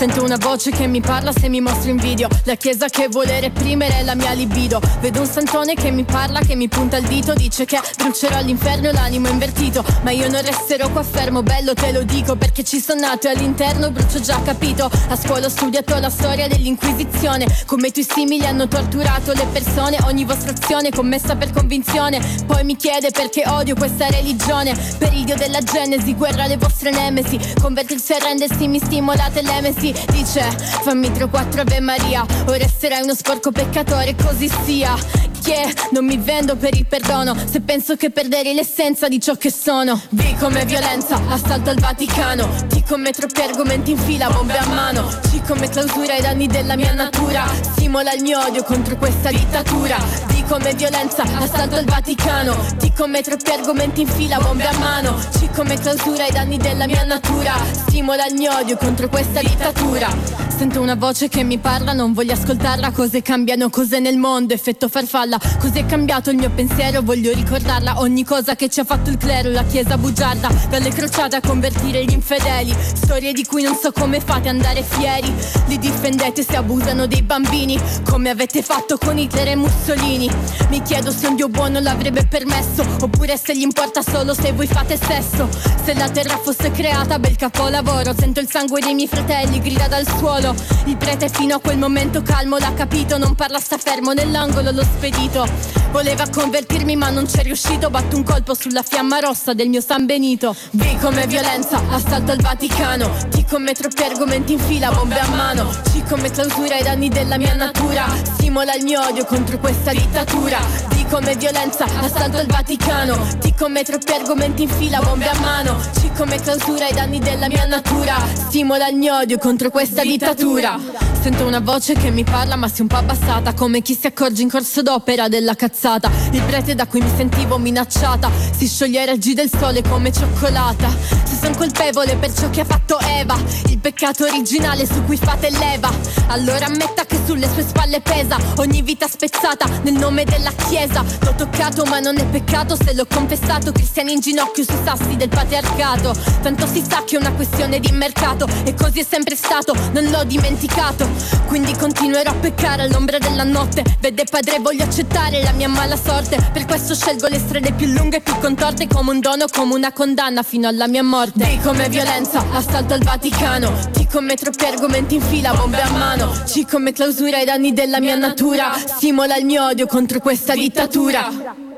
Sento una voce che mi parla se mi mostro in video. La chiesa che vuole reprimere la mia libido. Vedo un santone che mi parla, che mi punta il dito. Dice che brucerò all'inferno l'animo invertito. Ma io non resterò qua fermo, bello te lo dico, perché ci sono nato e all'interno brucio, già capito. A scuola ho studiato la storia dell'Inquisizione. Come i tuoi simili hanno torturato le persone. Ogni vostra azione commessa per convinzione. Poi mi chiede perché odio questa religione. Peridio della genesi, guerra alle vostre nemesi. Convertirsi e rendersi mi stimolate l'emesi. Dice fammi tre o quattro Ave Maria, o resterai uno sporco peccatore, così sia. Che non mi vendo per il perdono, se penso che perderei l'essenza di ciò che sono. V come violenza, assalto al Vaticano. T come troppi argomenti in fila, bombe a mano. C come clausura ai danni della mia natura. Stimola il mio odio contro questa dittatura. D come violenza, assalto al Vaticano. T come troppi argomenti in fila, bombe a mano. C come clausura ai danni della mia natura. Stimola il mio odio contro questa dittatura. Sento una voce che mi parla, non voglio ascoltarla. Cose cambiano, cose nel mondo, effetto farfalla. Cos'è cambiato il mio pensiero, voglio ricordarla. Ogni cosa che ci ha fatto il clero, la chiesa bugiarda. Dalle crociate a convertire gli infedeli. Storie di cui non so come fate andare fieri. Li difendete se abusano dei bambini, come avete fatto con Hitler e Mussolini. Mi chiedo se un Dio buono l'avrebbe permesso, oppure se gli importa solo se voi fate sesso. Se la terra fosse creata, bel capolavoro. Sento il sangue dei miei fratelli, grida dal suolo. Il prete fino a quel momento calmo l'ha capito. Non parla, sta fermo nell'angolo, lo spedito. Voleva convertirmi ma non c'è riuscito. Batto un colpo sulla fiamma rossa del mio San Benito. V come violenza, assalto al Vaticano. T come troppi argomenti in fila, bombe a mano. C come clausura ai danni della mia natura. Stimola il mio odio contro questa dittatura. D come violenza, assalto al Vaticano. T come troppi argomenti in fila, bombe a mano. C come clausura ai danni della mia natura. Stimola il mio odio contro questa dittatura. Sento una voce che mi parla ma si è un po' abbassata, come chi si accorge in corso d'opera della cazzata. Il prete da cui mi sentivo minacciata si scioglie ai raggi del sole come cioccolata. Se son colpevole per ciò che ha fatto Eva, il peccato originale su cui fate leva, allora ammetta che sulle sue spalle pesa ogni vita spezzata nel nome della chiesa. L'ho toccato ma non è peccato se l'ho confessato. Cristiani in ginocchio sui sassi del patriarcato. Tanto si sa che è una questione di mercato, e così è sempre stato, non l'ho dimenticato. Quindi continuerò a peccare all'ombra della notte. Vede padre, voglio accettare la mia mala sorte. Per questo scelgo le strade più lunghe e più contorte, come un dono, come una condanna fino alla mia morte. D come violenza, assalto al Vaticano. T come troppi argomenti in fila, bombe a mano. C come clausura ai danni della mia natura. Stimola il mio odio contro questa dittatura.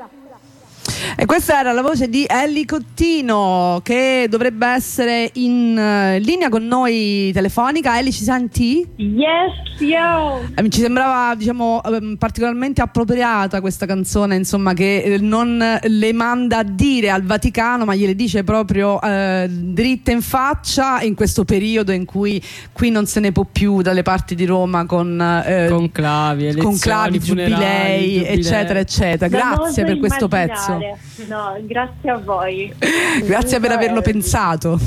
E questa era la voce di Ellie Cottino, che dovrebbe essere in uh, linea con noi telefonica. Ellie, ci senti? Yes, yo! Eh, ci sembrava, diciamo, um, particolarmente appropriata questa canzone, insomma, che eh, non le manda a dire al Vaticano, ma gliele dice proprio eh, dritte in faccia, in questo periodo in cui qui non se ne può più dalle parti di Roma con eh, conclavi, elezioni, conclavi, funerali, giubilei, giubilei, eccetera, eccetera. Grazie per questo immaginare. pezzo. No, grazie a voi. Grazie per averlo pensato.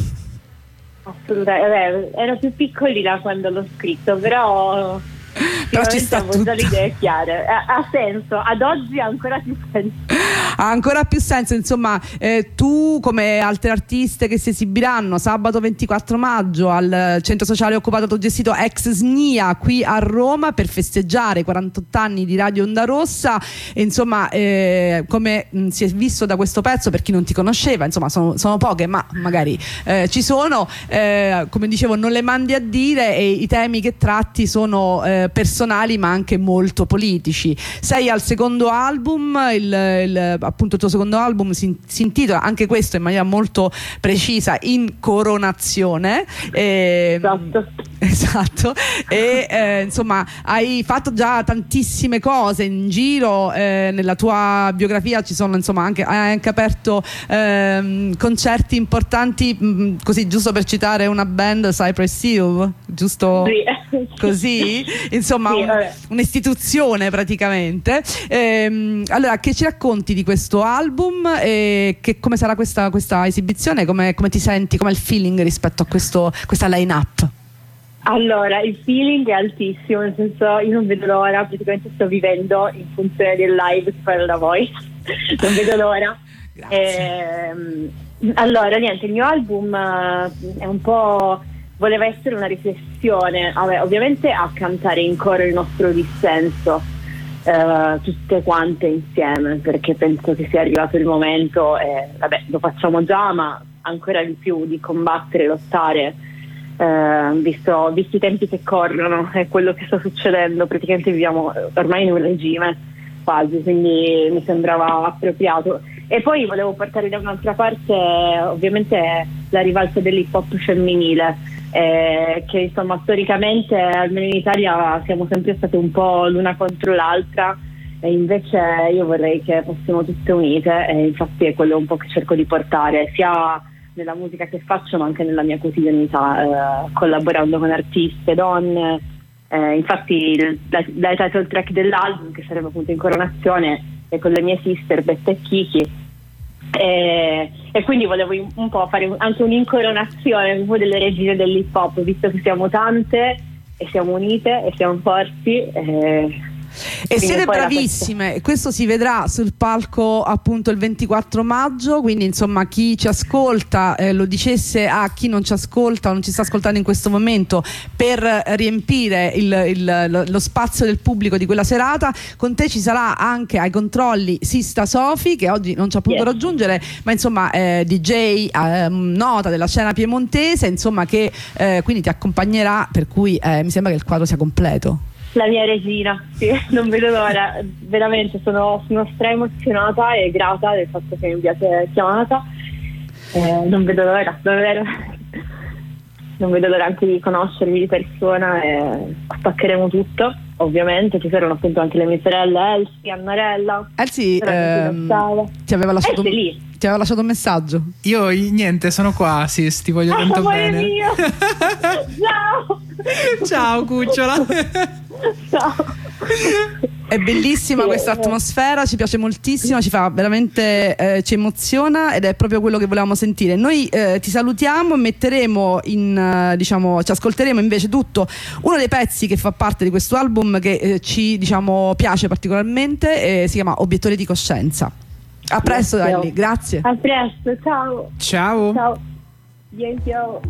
Assolutamente. Ero più piccolina quando l'ho scritto, però però ci sta avevo tutto. già le idee chiare. Ha, ha senso, ad oggi ha ancora più senso. Ha ancora più senso, insomma, eh, tu come altre artiste che si esibiranno sabato ventiquattro maggio al centro sociale occupato autogestito ex S N I A qui a Roma per festeggiare i quarantotto anni di Radio Onda Rossa. E, insomma, eh, come mh, si è visto da questo pezzo, per chi non ti conosceva, insomma sono, sono poche ma magari eh, ci sono, eh, come dicevo, non le mandi a dire, e i temi che tratti sono eh, personali ma anche molto politici. Sei al secondo album, il, il, appunto il tuo secondo album si, si intitola, anche questo in maniera molto precisa, Incoronazione. E, esatto. Esatto. E eh, insomma hai fatto già tantissime cose in giro, eh, nella tua biografia ci sono, insomma, anche, hai anche aperto eh, concerti importanti, mh, così giusto per citare una band, Cypress Hill, giusto? Sì. Così, insomma, sì, un, un'istituzione praticamente. Ehm, allora, che ci racconti di questo album e che, come sarà questa, questa esibizione? Come, come ti senti? Com'è il feeling rispetto a questo, questa line-up? Allora, il feeling è altissimo, nel senso, io non vedo l'ora, praticamente sto vivendo in funzione del live che farò da voi. Non vedo l'ora. Grazie. Ehm, allora, niente, il mio album uh, è un po' voleva essere una riflessione, vabbè, ovviamente a cantare in coro il nostro dissenso, eh, tutte quante insieme, perché penso che sia arrivato il momento, e vabbè, lo facciamo già, ma ancora di più, di combattere, lottare, eh, visto, visto i tempi che corrono, è quello che sta succedendo, praticamente viviamo ormai in un regime quasi, quindi mi sembrava appropriato. E poi volevo portare da un'altra parte ovviamente la rivalsa dell'hip hop femminile, eh, che insomma storicamente almeno in Italia siamo sempre state un po' l'una contro l'altra, e invece io vorrei che fossimo tutte unite, e infatti è quello un po' che cerco di portare sia nella musica che faccio ma anche nella mia quotidianità, eh, collaborando con artiste, donne. Eh, infatti il, la, la title track dell'album, che sarebbe appunto Incoronazione, è con le mie sister Betta e Kiki, e, e quindi volevo un, un po' fare un, anche un'incoronazione un po' delle regine dell'hip hop, visto che siamo tante e siamo unite e siamo forti, e E siete bravissime, questo si vedrà sul palco appunto il ventiquattro maggio, quindi insomma chi ci ascolta eh, lo dicesse a chi non ci ascolta o non ci sta ascoltando in questo momento, per riempire il, il, lo spazio del pubblico di quella serata. Con te ci sarà anche ai controlli Sista Sofi, che oggi non ci ha potuto yes. raggiungere, ma insomma eh, D J eh, nota della scena piemontese, insomma, che eh, quindi ti accompagnerà, per cui eh, mi sembra che il quadro sia completo. La mia regina, sì, non vedo l'ora, veramente sono, sono stra emozionata e grata del fatto che mi abbiate chiamata, eh, non vedo l'ora, davvero, non vedo l'ora anche di conoscervi di persona, e spaccheremo tutto, ovviamente. Ci saranno appunto anche le mie sorelle Elsie, Annarella. Elsie ehm, ti aveva lasciato Elsie lì. Ti aveva lasciato un messaggio? Io niente, sono qua, sì, ti voglio tanto ah, bene. Mio. Ciao. Ciao cucciola. Ciao. È bellissima questa atmosfera, ci piace moltissimo, ci fa veramente eh, ci emoziona, ed è proprio quello che volevamo sentire. Noi eh, ti salutiamo e metteremo in uh, diciamo, ci ascolteremo invece tutto uno dei pezzi che fa parte di questo album, che eh, ci diciamo piace particolarmente, e si chiama Obiettore di coscienza. A presto, Dani, grazie. A presto, ciao. Ciao. Ciao. Bien, ciao.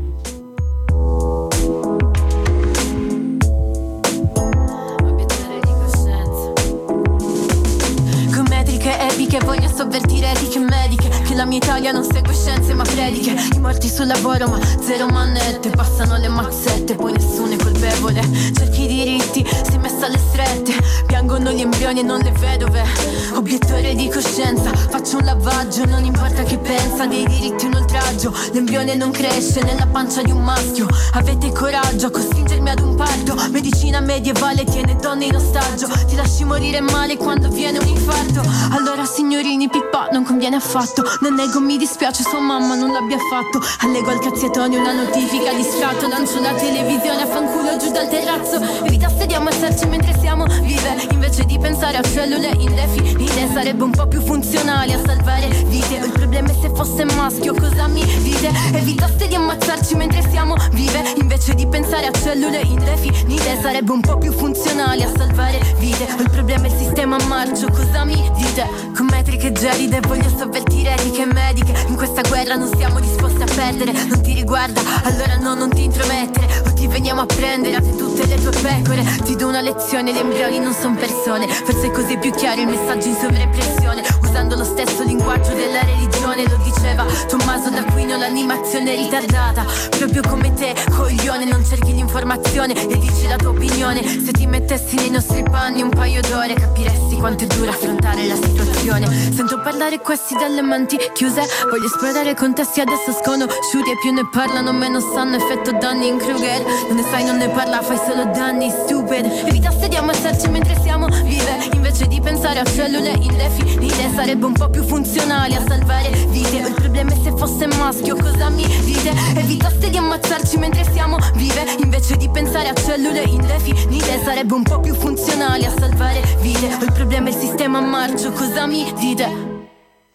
Con metriche epiche voglio sovvertire etiche mediche, che la mia Italia non segue scienze ma prediche. I morti sul lavoro ma zero manette, passano le mazzette, poi nessuno è colpevole. Cerchi i diritti, si è messa alle strette, piangono gli embrioni e non le vedove. Obiettore di coscienza, faccio un lavaggio, non importa che pensa, dei diritti un oltraggio. L'embrione non cresce nella pancia di un maschio, avete coraggio a costringermi ad un parto. Medicina medievale tiene donne in ostaggio, ti lasci morire male quando viene un infarto. Allora signorini, pippa non conviene affatto, non nego, mi dispiace, sua mamma non l'abbia fatto. Allego al cazziatone una notifica di sfratto, lancio la televisione a fanculo giù dal terrazzo. Evitasse di ammazzarci mentre siamo vive, invece di pensare a cellule indefinite. Sarebbe un po' più funzionale a salvare vite. Il problema è se fosse maschio, cosa mi dite? Evitaste di ammazzarci mentre siamo vive, invece di pensare a cellule indefinite. Sarebbe un po' più funzionale a salvare vite. Il problema è il sistema a marcio, cosa mi dite? Con metriche gelide voglio sovvertire etiche mediche. In questa guerra non siamo disposti a perdere. Non ti riguarda, allora no, non ti intromettere, o ti veniamo a prendere a te tutte le tue pecore. Ti do una lezione, gli embrioni non sono persone. Forse è così più chiaro il messaggio in sovraimpressione, usando lo stesso linguaggio della religione. Lo diceva Tommaso d'Aquino, l'animazione è ritardata, proprio come te, coglione. Non cerchi l'informazione e dici la tua opinione. Se ti mettessi nei nostri panni un paio d'ore, capiresti quanto è dura affrontare la situazione. Sento parlare questi delle menti chiuse, voglio esplorare contesti adesso sconosciuti, e più ne parlano meno sanno. Effetto Dunning-Kruger, non ne sai, non ne parla, fai solo danni, stupid. Evitaste di ammazzarci mentre siamo vive, invece di pensare a cellule indefinite. Sarebbe un po' più funzionale a salvare vite. Il problema è se fosse maschio, cosa mi dite? Evitaste di ammazzarci mentre siamo vive, invece di pensare a cellule indefinite. Sarebbe un po' più funzionale a salvare vite. Il problema è il sistema a marcio, cosa mi dite?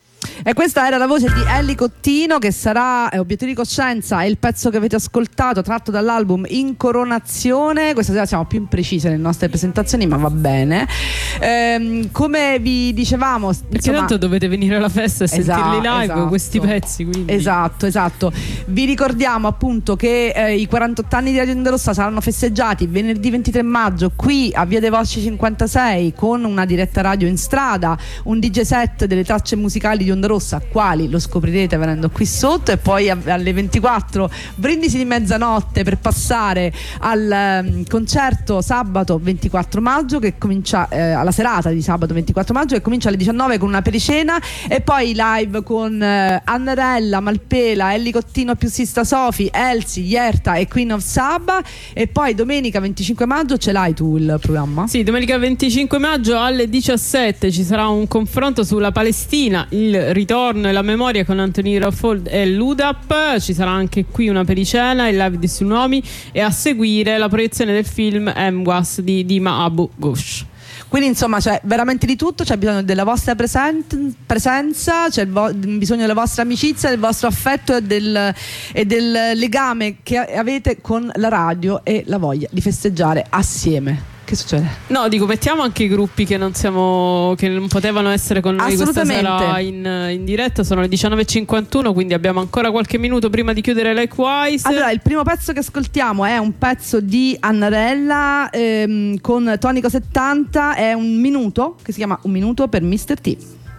E questa era la voce di Ellie Cottino, che sarà eh, Obiettivi di coscienza, è il pezzo che avete ascoltato tratto dall'album Incoronazione. Questa sera siamo più imprecise nelle nostre presentazioni, ma va bene. Ehm, come vi dicevamo, perché insomma, tanto dovete venire alla festa e esatto, sentirli live esatto. questi pezzi, quindi. Esatto, esatto. Vi ricordiamo appunto che eh, i quarantotto anni di Radio Onda Rossa saranno festeggiati venerdì ventitré maggio qui a Via dei Volsci cinquantasei, con una diretta radio in strada, un D J set delle tracce musicali di Onda Rossa, quali lo scoprirete venendo qui sotto, e poi a, alle ventiquattro brindisi di mezzanotte per passare al um, concerto sabato ventiquattro maggio, che comincia eh, alla serata di sabato ventiquattro maggio, che comincia alle diciannove con una pericena, e poi live con eh, Annarella, Malpela, Ellie Cottino più Sista Sofi, Elsie, Ierta e Queen of Saba. E poi domenica venticinque maggio ce l'hai tu il programma? Sì, domenica venticinque maggio alle diciassette ci sarà un confronto sulla Palestina, il ritorno e la memoria con Anthony Raffold e l'U D A P. Ci sarà anche qui una pericena, il live di Tsunomi, e a seguire la proiezione del film M W A S di Dima Abu Ghosh. Quindi insomma c'è veramente di tutto, c'è bisogno della vostra presen- presenza, c'è vo- bisogno della vostra amicizia, del vostro affetto e del, e del legame che avete con la radio e la voglia di festeggiare assieme. Che succede? No, dico, mettiamo anche i gruppi che non siamo, che non potevano essere con noi questa sera in, in diretta. Sono le diciannove e cinquantuno, quindi abbiamo ancora qualche minuto prima di chiudere Likewise. Allora, il primo pezzo che ascoltiamo è un pezzo di Annarella ehm, con Tonico settanta, è un minuto, che si chiama Un minuto per mister T.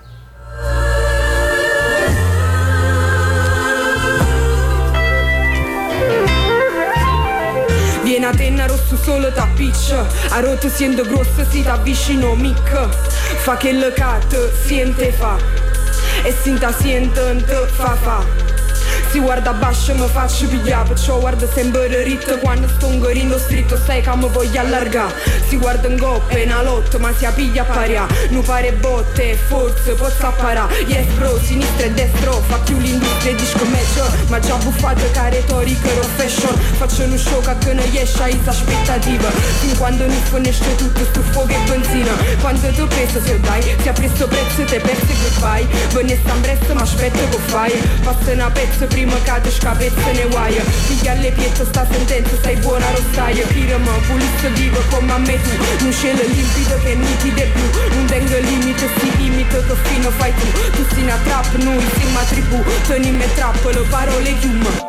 Viene a tenna rosso solo t'appiccia, a rotto siendo grosso si t'avvicino mic. Fa che il cat siente fa, e sinta siente fa fa. Si guarda basso mi faccio pigliare, perciò guarda sempre ritto quando sto ingorendo stritto, sai che mi voglio allargare. Si guarda in coppa è una lotta ma si appiglia a paria, non fare botte e forse posso apparare. Yes bro, sinistra e destra, fa più l'industria e disco major, ma già buffato che retorica ero fashion. Faccio uno show che non riesce a isa aspettativa, fin quando non finisce tutto sto fuoco e benzina. Quanto ti ho preso se dai, si ha preso prezzo te persi che fai. Venne sta impresso ma aspetta che fai, passa una pezzo prima che ti scapezza ne guai. Piglia alle pietre sta sentenza, stai buona rostaia. Pirama, pulizzo vivo come a me tu, un cielo limpido che è nitido e blu. Non tengo limite, si limita che fino fai tu. Tu sei una trap, noi siamo una tribù. Toni me trappolo, parole chiuma.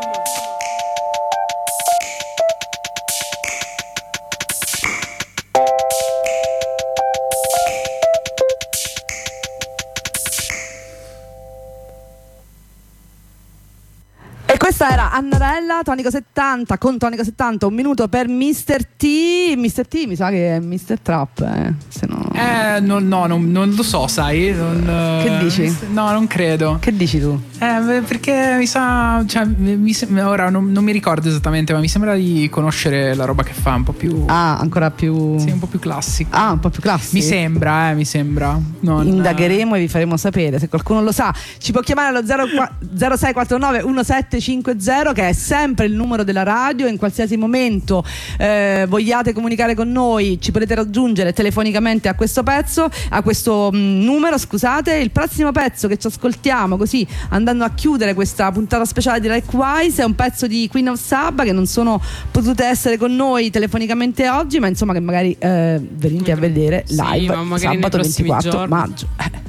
Questa era Annarella, Tonico settanta con Tonico settanta, un minuto per mister T. mister T mi sa che è mister Trap, eh. Se no... Eh, no, no non, non lo so, sai. Non, che dici? No, non credo. Che dici tu? Eh, perché mi sa, cioè, mi sembra, ora non, non mi ricordo esattamente, ma mi sembra di conoscere la roba che fa un po' più. Ah, ancora più. Sì, un po' più classico. Ah, un po' più classico. Mi sembra, eh, mi sembra. Non... Indagheremo e vi faremo sapere. Se qualcuno lo sa, ci può chiamare allo zero sei quattro nove uno sette cinque zero, che è sempre il numero della radio. In qualsiasi momento eh, vogliate comunicare con noi, ci potete raggiungere telefonicamente a questo pezzo, a questo mh, numero, scusate. Il prossimo pezzo che ci ascoltiamo, così andando a chiudere questa puntata speciale di Likewise, è un pezzo di Queen of Saba, che non sono potute essere con noi telefonicamente oggi, ma insomma che magari eh, venite a vedere live sì, sabato ventiquattro maggio. Eh.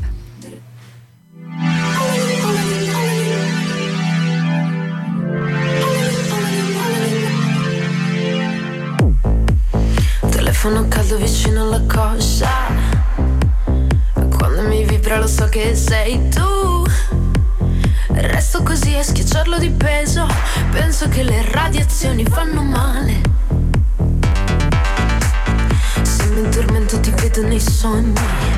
Telefono caldo vicino alla coscia, quando mi vibra lo so che sei tu. Resto così a schiacciarlo di peso, penso che le radiazioni fanno male. Se mi tormento ti vedo nei sogni,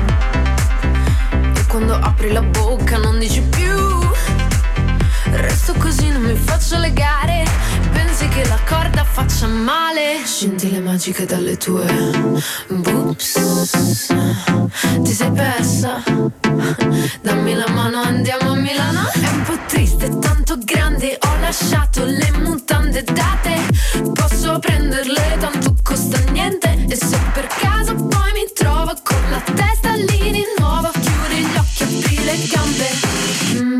e quando apri la bocca non dici più. Resto così, non mi faccio legare, pensi che la corda faccia male. Scintille magiche dalle tue boobs, ti sei persa? Dammi la mano, andiamo a Milano. È un po' triste, tanto grande, ho lasciato le mutande date. Posso prenderle, tanto costa niente. E se per caso poi mi trovo con la testa lì di nuovo, chiudi gli occhi, apri le gambe.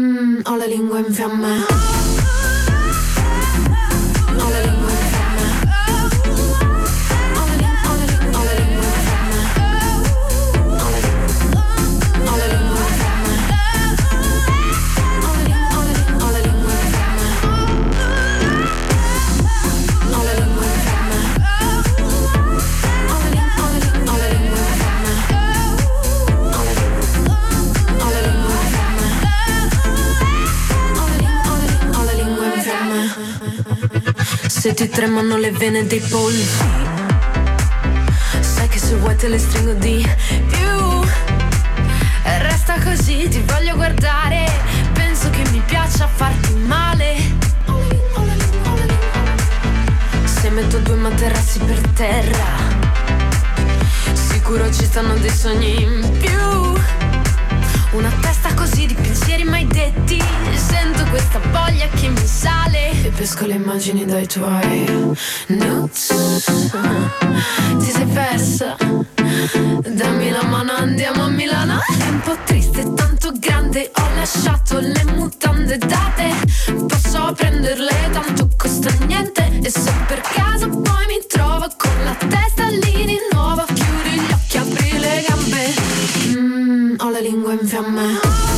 se ti tremano le vene dei polsi. Sai che se vuoi te le stringo di più. Resta così, ti voglio guardare. Penso che mi piaccia farti male. Se metto due materassi per terra, sicuro ci stanno dei sogni in più. Una testa così di pensieri mai detti. Sento questa voglia che mi sale e pesco le immagini dai tuoi nudes. Ti sei persa? Dammi la mano, andiamo a Milano. È un po' triste, tanto grande. Ho lasciato le mutande date. Posso prenderle, tanto costa niente. E se per caso poi mi trovo con la testa lì di nuovo, chiudi gli occhi, apri le gambe. Mm, ho la lingua in fiamme. Ho la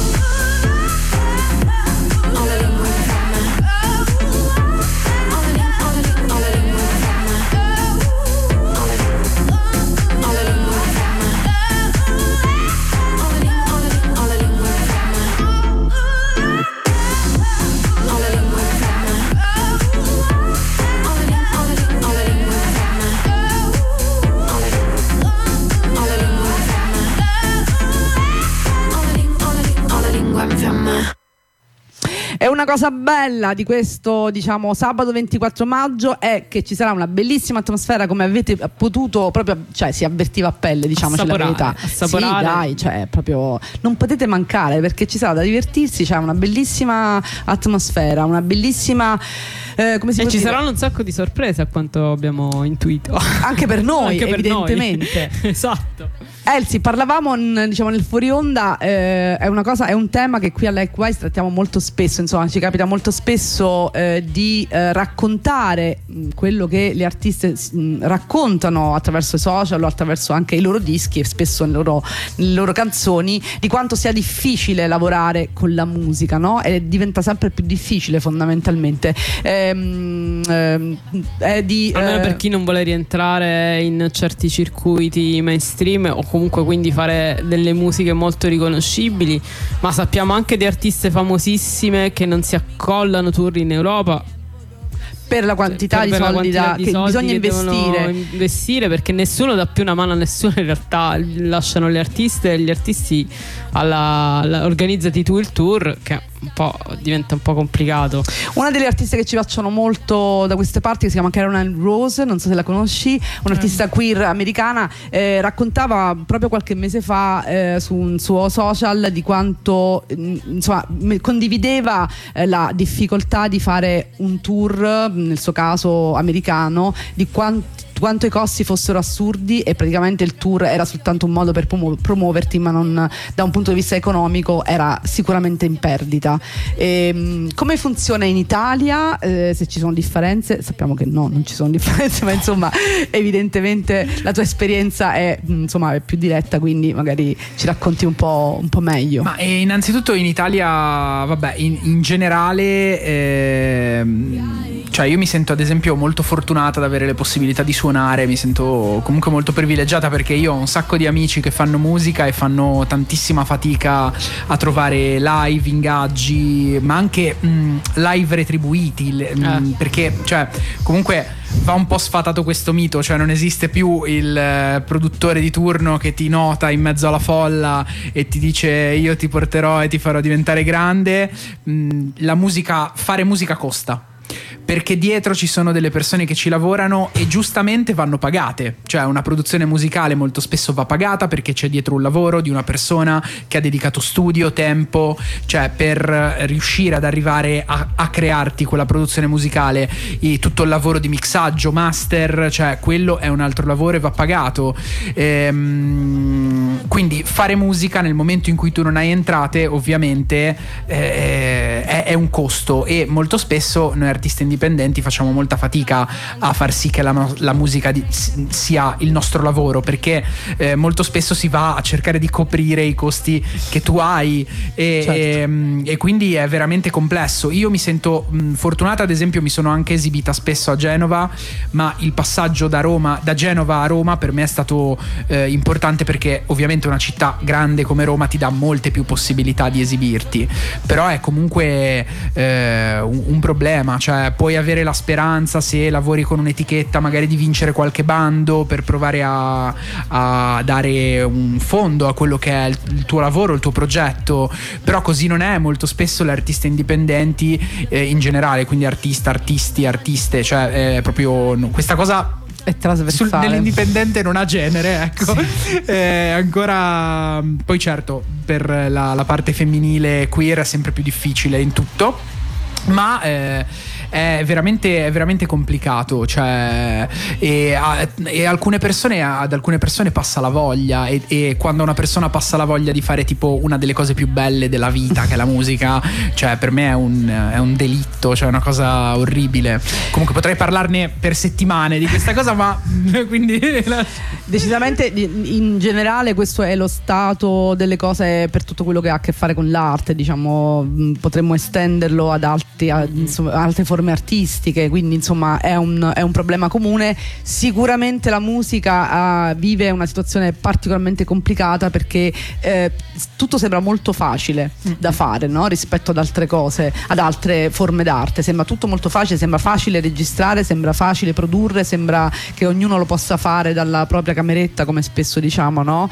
lingua in fiamme. Ho la lingua, ho la lingua, ho la lingua in fiamme. Ho la lingua, ho la lingua in fiamme. Ho la lingua, ho la lingua, ho la lingua in fiamme. Ho la lingua in fiamme. Ho la lingua, ho la lingua, ho la lingua in fiamme. Ho la lingua, ho la lingua in fiamme. Ho la lingua in fiamme. E una cosa bella di questo, diciamo, sabato ventiquattro maggio è che ci sarà una bellissima atmosfera, come avete potuto proprio, cioè si avvertiva a pelle, diciamoci la verità. Assaporare. Sì, dai, cioè proprio non potete mancare, perché ci sarà da divertirsi, c'è una bellissima atmosfera, una bellissima eh, come si e può ci dire? saranno un sacco di sorprese, a quanto abbiamo intuito. Anche per noi, Anche per evidentemente. noi. Esatto. Elsie, parlavamo n- diciamo nel fuori onda, eh, è una cosa, è un tema che qui a Likewise trattiamo molto spesso, insomma ci capita molto spesso eh, di eh, raccontare mh, quello che le artiste mh, raccontano attraverso i social o attraverso anche i loro dischi e spesso nelle loro, nelle loro canzoni, di quanto sia difficile lavorare con la musica, no? E diventa sempre più difficile fondamentalmente. Ehm, ehm, è di, almeno eh, per chi non vuole rientrare in certi circuiti mainstream o comunque quindi fare delle musiche molto riconoscibili, ma sappiamo anche di artiste famosissime che non si accollano tour in Europa per la quantità per di la soldi quantità da, di che soldi bisogna che investire. devono investire, perché nessuno dà più una mano a nessuno, in realtà lasciano le artiste e gli artisti alla, alla organizzati tu il tour, che un po' diventa un po' complicato. Una delle artiste che ci piacciono molto da queste parti, che si chiama Caroline Rose, non so se la conosci, un'artista queer americana, eh, raccontava proprio qualche mese fa eh, su un suo social di quanto mh, insomma m- condivideva eh, la difficoltà di fare un tour, nel suo caso americano, di quanto quanto i costi fossero assurdi e praticamente il tour era soltanto un modo per promu- promuoverti, ma non da un punto di vista economico era sicuramente in perdita. E, come funziona in Italia? Eh, se ci sono differenze, sappiamo che no, non ci sono differenze, ma insomma evidentemente la tua esperienza è, insomma, è più diretta, quindi magari ci racconti un po', un po' meglio. Ma eh, innanzitutto in Italia, vabbè, in, in generale eh, cioè io mi sento ad esempio molto fortunata ad avere le possibilità di suonare, mi sento comunque molto privilegiata perché io ho un sacco di amici che fanno musica e fanno tantissima fatica a trovare live, ingaggi, ma anche mh, live retribuiti, mh, eh. perché cioè comunque va un po' sfatato questo mito, cioè non esiste più il eh, produttore di turno che ti nota in mezzo alla folla e ti dice io ti porterò e ti farò diventare grande. Mh, la musica, fare musica costa, perché dietro ci sono delle persone che ci lavorano e giustamente vanno pagate, cioè una produzione musicale molto spesso va pagata perché c'è dietro un lavoro di una persona che ha dedicato studio, tempo, cioè per riuscire ad arrivare a, a crearti quella produzione musicale, e tutto il lavoro di mixaggio, master, cioè quello è un altro lavoro e va pagato. Ehm, quindi fare musica nel momento in cui tu non hai entrate ovviamente eh, è, è un costo, e molto spesso noi artisti indipendenti facciamo molta fatica a far sì che la, la musica di, sia il nostro lavoro, perché eh, molto spesso si va a cercare di coprire i costi che tu hai e, certo. e, e quindi è veramente complesso. Io mi sento mh, fortunata, ad esempio mi sono anche esibita spesso a Genova, ma il passaggio da Roma, da Genova a Roma per me è stato eh, importante, perché ovviamente una città grande come Roma ti dà molte più possibilità di esibirti, però è comunque eh, un, un problema, cioè puoi avere la speranza, se lavori con un'etichetta, magari di vincere qualche bando per provare a, a dare un fondo a quello che è il, il tuo lavoro, il tuo progetto. Però così non è. Molto spesso le artiste indipendenti eh, in generale, quindi artista, artisti, artiste, cioè eh, proprio no, questa cosa è trasversale. Sul, nell'indipendente non ha genere, ecco. Sì. Eh, ancora poi certo per la, la parte femminile queer è sempre più difficile in tutto, ma eh, è veramente, è veramente complicato, cioè, e, a, e alcune persone, ad alcune persone passa la voglia, e, e quando una persona passa la voglia di fare tipo una delle cose più belle della vita, che è la musica, cioè per me è un, è un delitto, cioè una cosa orribile. Comunque potrei parlarne per settimane di questa cosa, ma quindi decisamente in generale questo è lo stato delle cose per tutto quello che ha a che fare con l'arte, diciamo. Potremmo estenderlo ad altri, a, insomma, altre forme artistiche, quindi insomma è un, è un problema comune. Sicuramente la musica uh, vive una situazione particolarmente complicata perché eh, tutto sembra molto facile mm-hmm. da fare, no? Rispetto ad altre cose, ad altre forme d'arte. Sembra tutto molto facile, sembra facile registrare, sembra facile produrre, sembra che ognuno lo possa fare dalla propria cameretta, come spesso diciamo, no?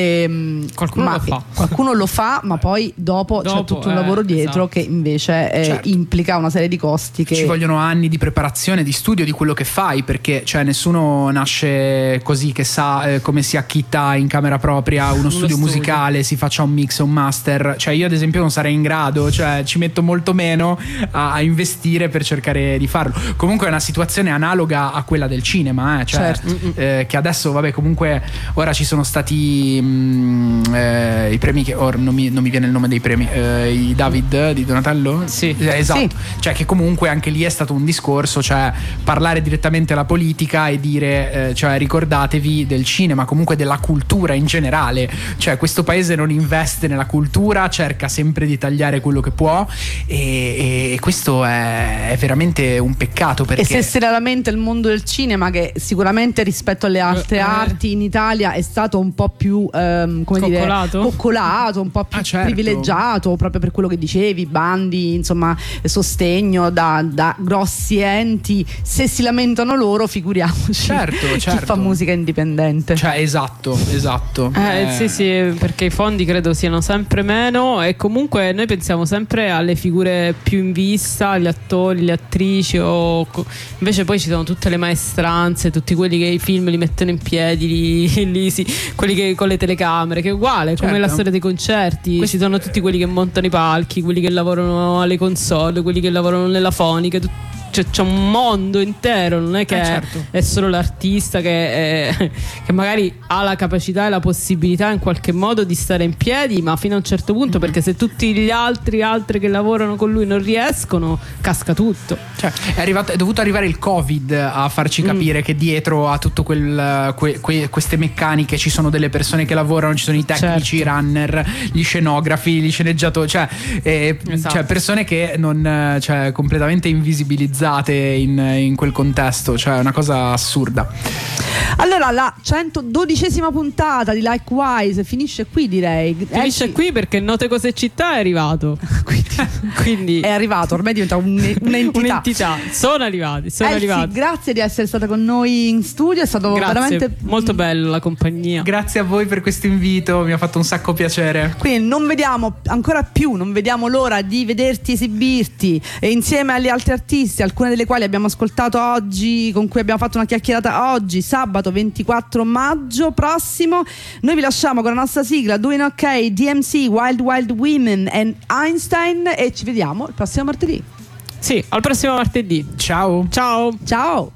E, qualcuno ma, lo fa qualcuno lo fa, ma poi dopo, dopo c'è tutto un eh, lavoro dietro, esatto. che invece eh, certo. implica una serie di costi che ci vogliono anni di preparazione, di studio di quello che fai, perché cioè nessuno nasce così che sa eh, come si acchitta in camera propria uno, uno studio, studio musicale, si faccia un mix o un master. Cioè io ad esempio non sarei in grado, cioè ci metto molto meno a, a investire per cercare di farlo. Comunque è una situazione analoga a quella del cinema, eh, cioè, certo. eh, che adesso vabbè comunque ora ci sono stati mh, eh, i premi che or, non, mi, non mi viene il nome dei premi, eh, i David di Donatello, sì, eh, esatto, sì. Cioè che comunque anche lì è stato un discorso, cioè parlare direttamente alla politica e dire eh, cioè ricordatevi del cinema, comunque della cultura in generale, cioè questo paese non investe nella cultura, cerca sempre di tagliare quello che può, e, e questo è, è veramente un peccato, perché e se si lamenta il mondo del cinema, che sicuramente rispetto alle altre eh, arti in Italia è stato un po' più ehm, come coccolato? dire coccolato, un po' più ah, certo. privilegiato, proprio per quello che dicevi, bandi, insomma, sostegno da, da grossi enti. Se si lamentano loro, figuriamoci certo, chi certo. fa musica indipendente, cioè esatto, esatto eh, eh. sì sì, perché i fondi credo siano sempre meno, e comunque noi pensiamo sempre alle figure più in vista, gli attori, le attrici, o invece poi ci sono tutte le maestranze, tutti quelli che i film li mettono in piedi lì, lì sì, quelli che con le telecamere, che è uguale, certo. come la storia dei concerti. Questi... ci sono tutti quelli che montano i palchi, quelli che lavorano alle console, quelli che lavorano nella fonica, tut- cioè c'è un mondo intero, non è che eh, certo. è solo l'artista che, è, che magari ha la capacità e la possibilità in qualche modo di stare in piedi, ma fino a un certo punto, mm-hmm. perché se tutti gli altri altri che lavorano con lui non riescono, casca tutto. Cioè, è, arrivato, è dovuto arrivare il Covid a farci capire mm. che dietro a tutto quel que, que, queste meccaniche ci sono delle persone che lavorano, ci sono i tecnici, certo. i runner, gli scenografi, gli sceneggiatori, cioè, eh, esatto. cioè persone che non, cioè, completamente invisibilizzate in, in quel contesto, cioè è una cosa assurda. Allora la centododicesima puntata di Likewise finisce qui, direi. Finisce Elsie... qui perché Note Cose e Città è arrivato. quindi, quindi è arrivato, ormai diventa un, un'entità. un'entità. Sono arrivati, sono Elsie, arrivati. Grazie di essere stata con noi in studio, è stato grazie, veramente molto bello la compagnia. Grazie a voi per questo invito, mi ha fatto un sacco piacere. Quindi non vediamo ancora più, non vediamo l'ora di vederti esibirti, e insieme agli altri artisti, alcune delle quali abbiamo ascoltato oggi, con cui abbiamo fatto una chiacchierata oggi, sabato ventiquattro maggio prossimo. Noi vi lasciamo con la nostra sigla Doing Ok, D M C, Wild Wild Women and Einstein, e ci vediamo il prossimo martedì. Sì, al prossimo martedì. Ciao. Ciao. Ciao.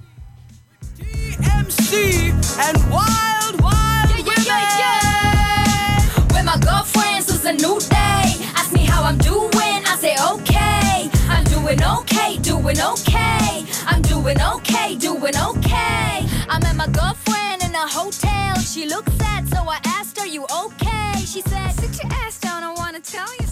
D M C and Wild Wild Yeah, yeah, yeah, yeah. With my girlfriends, it's a new day. Ask me how I'm doing, I say okay. I'm doing okay, doing okay. I'm doing okay, doing okay. I met my girlfriend in a hotel. She looked sad, so I asked her, you okay? She said, sit your ass down, I wanna tell you.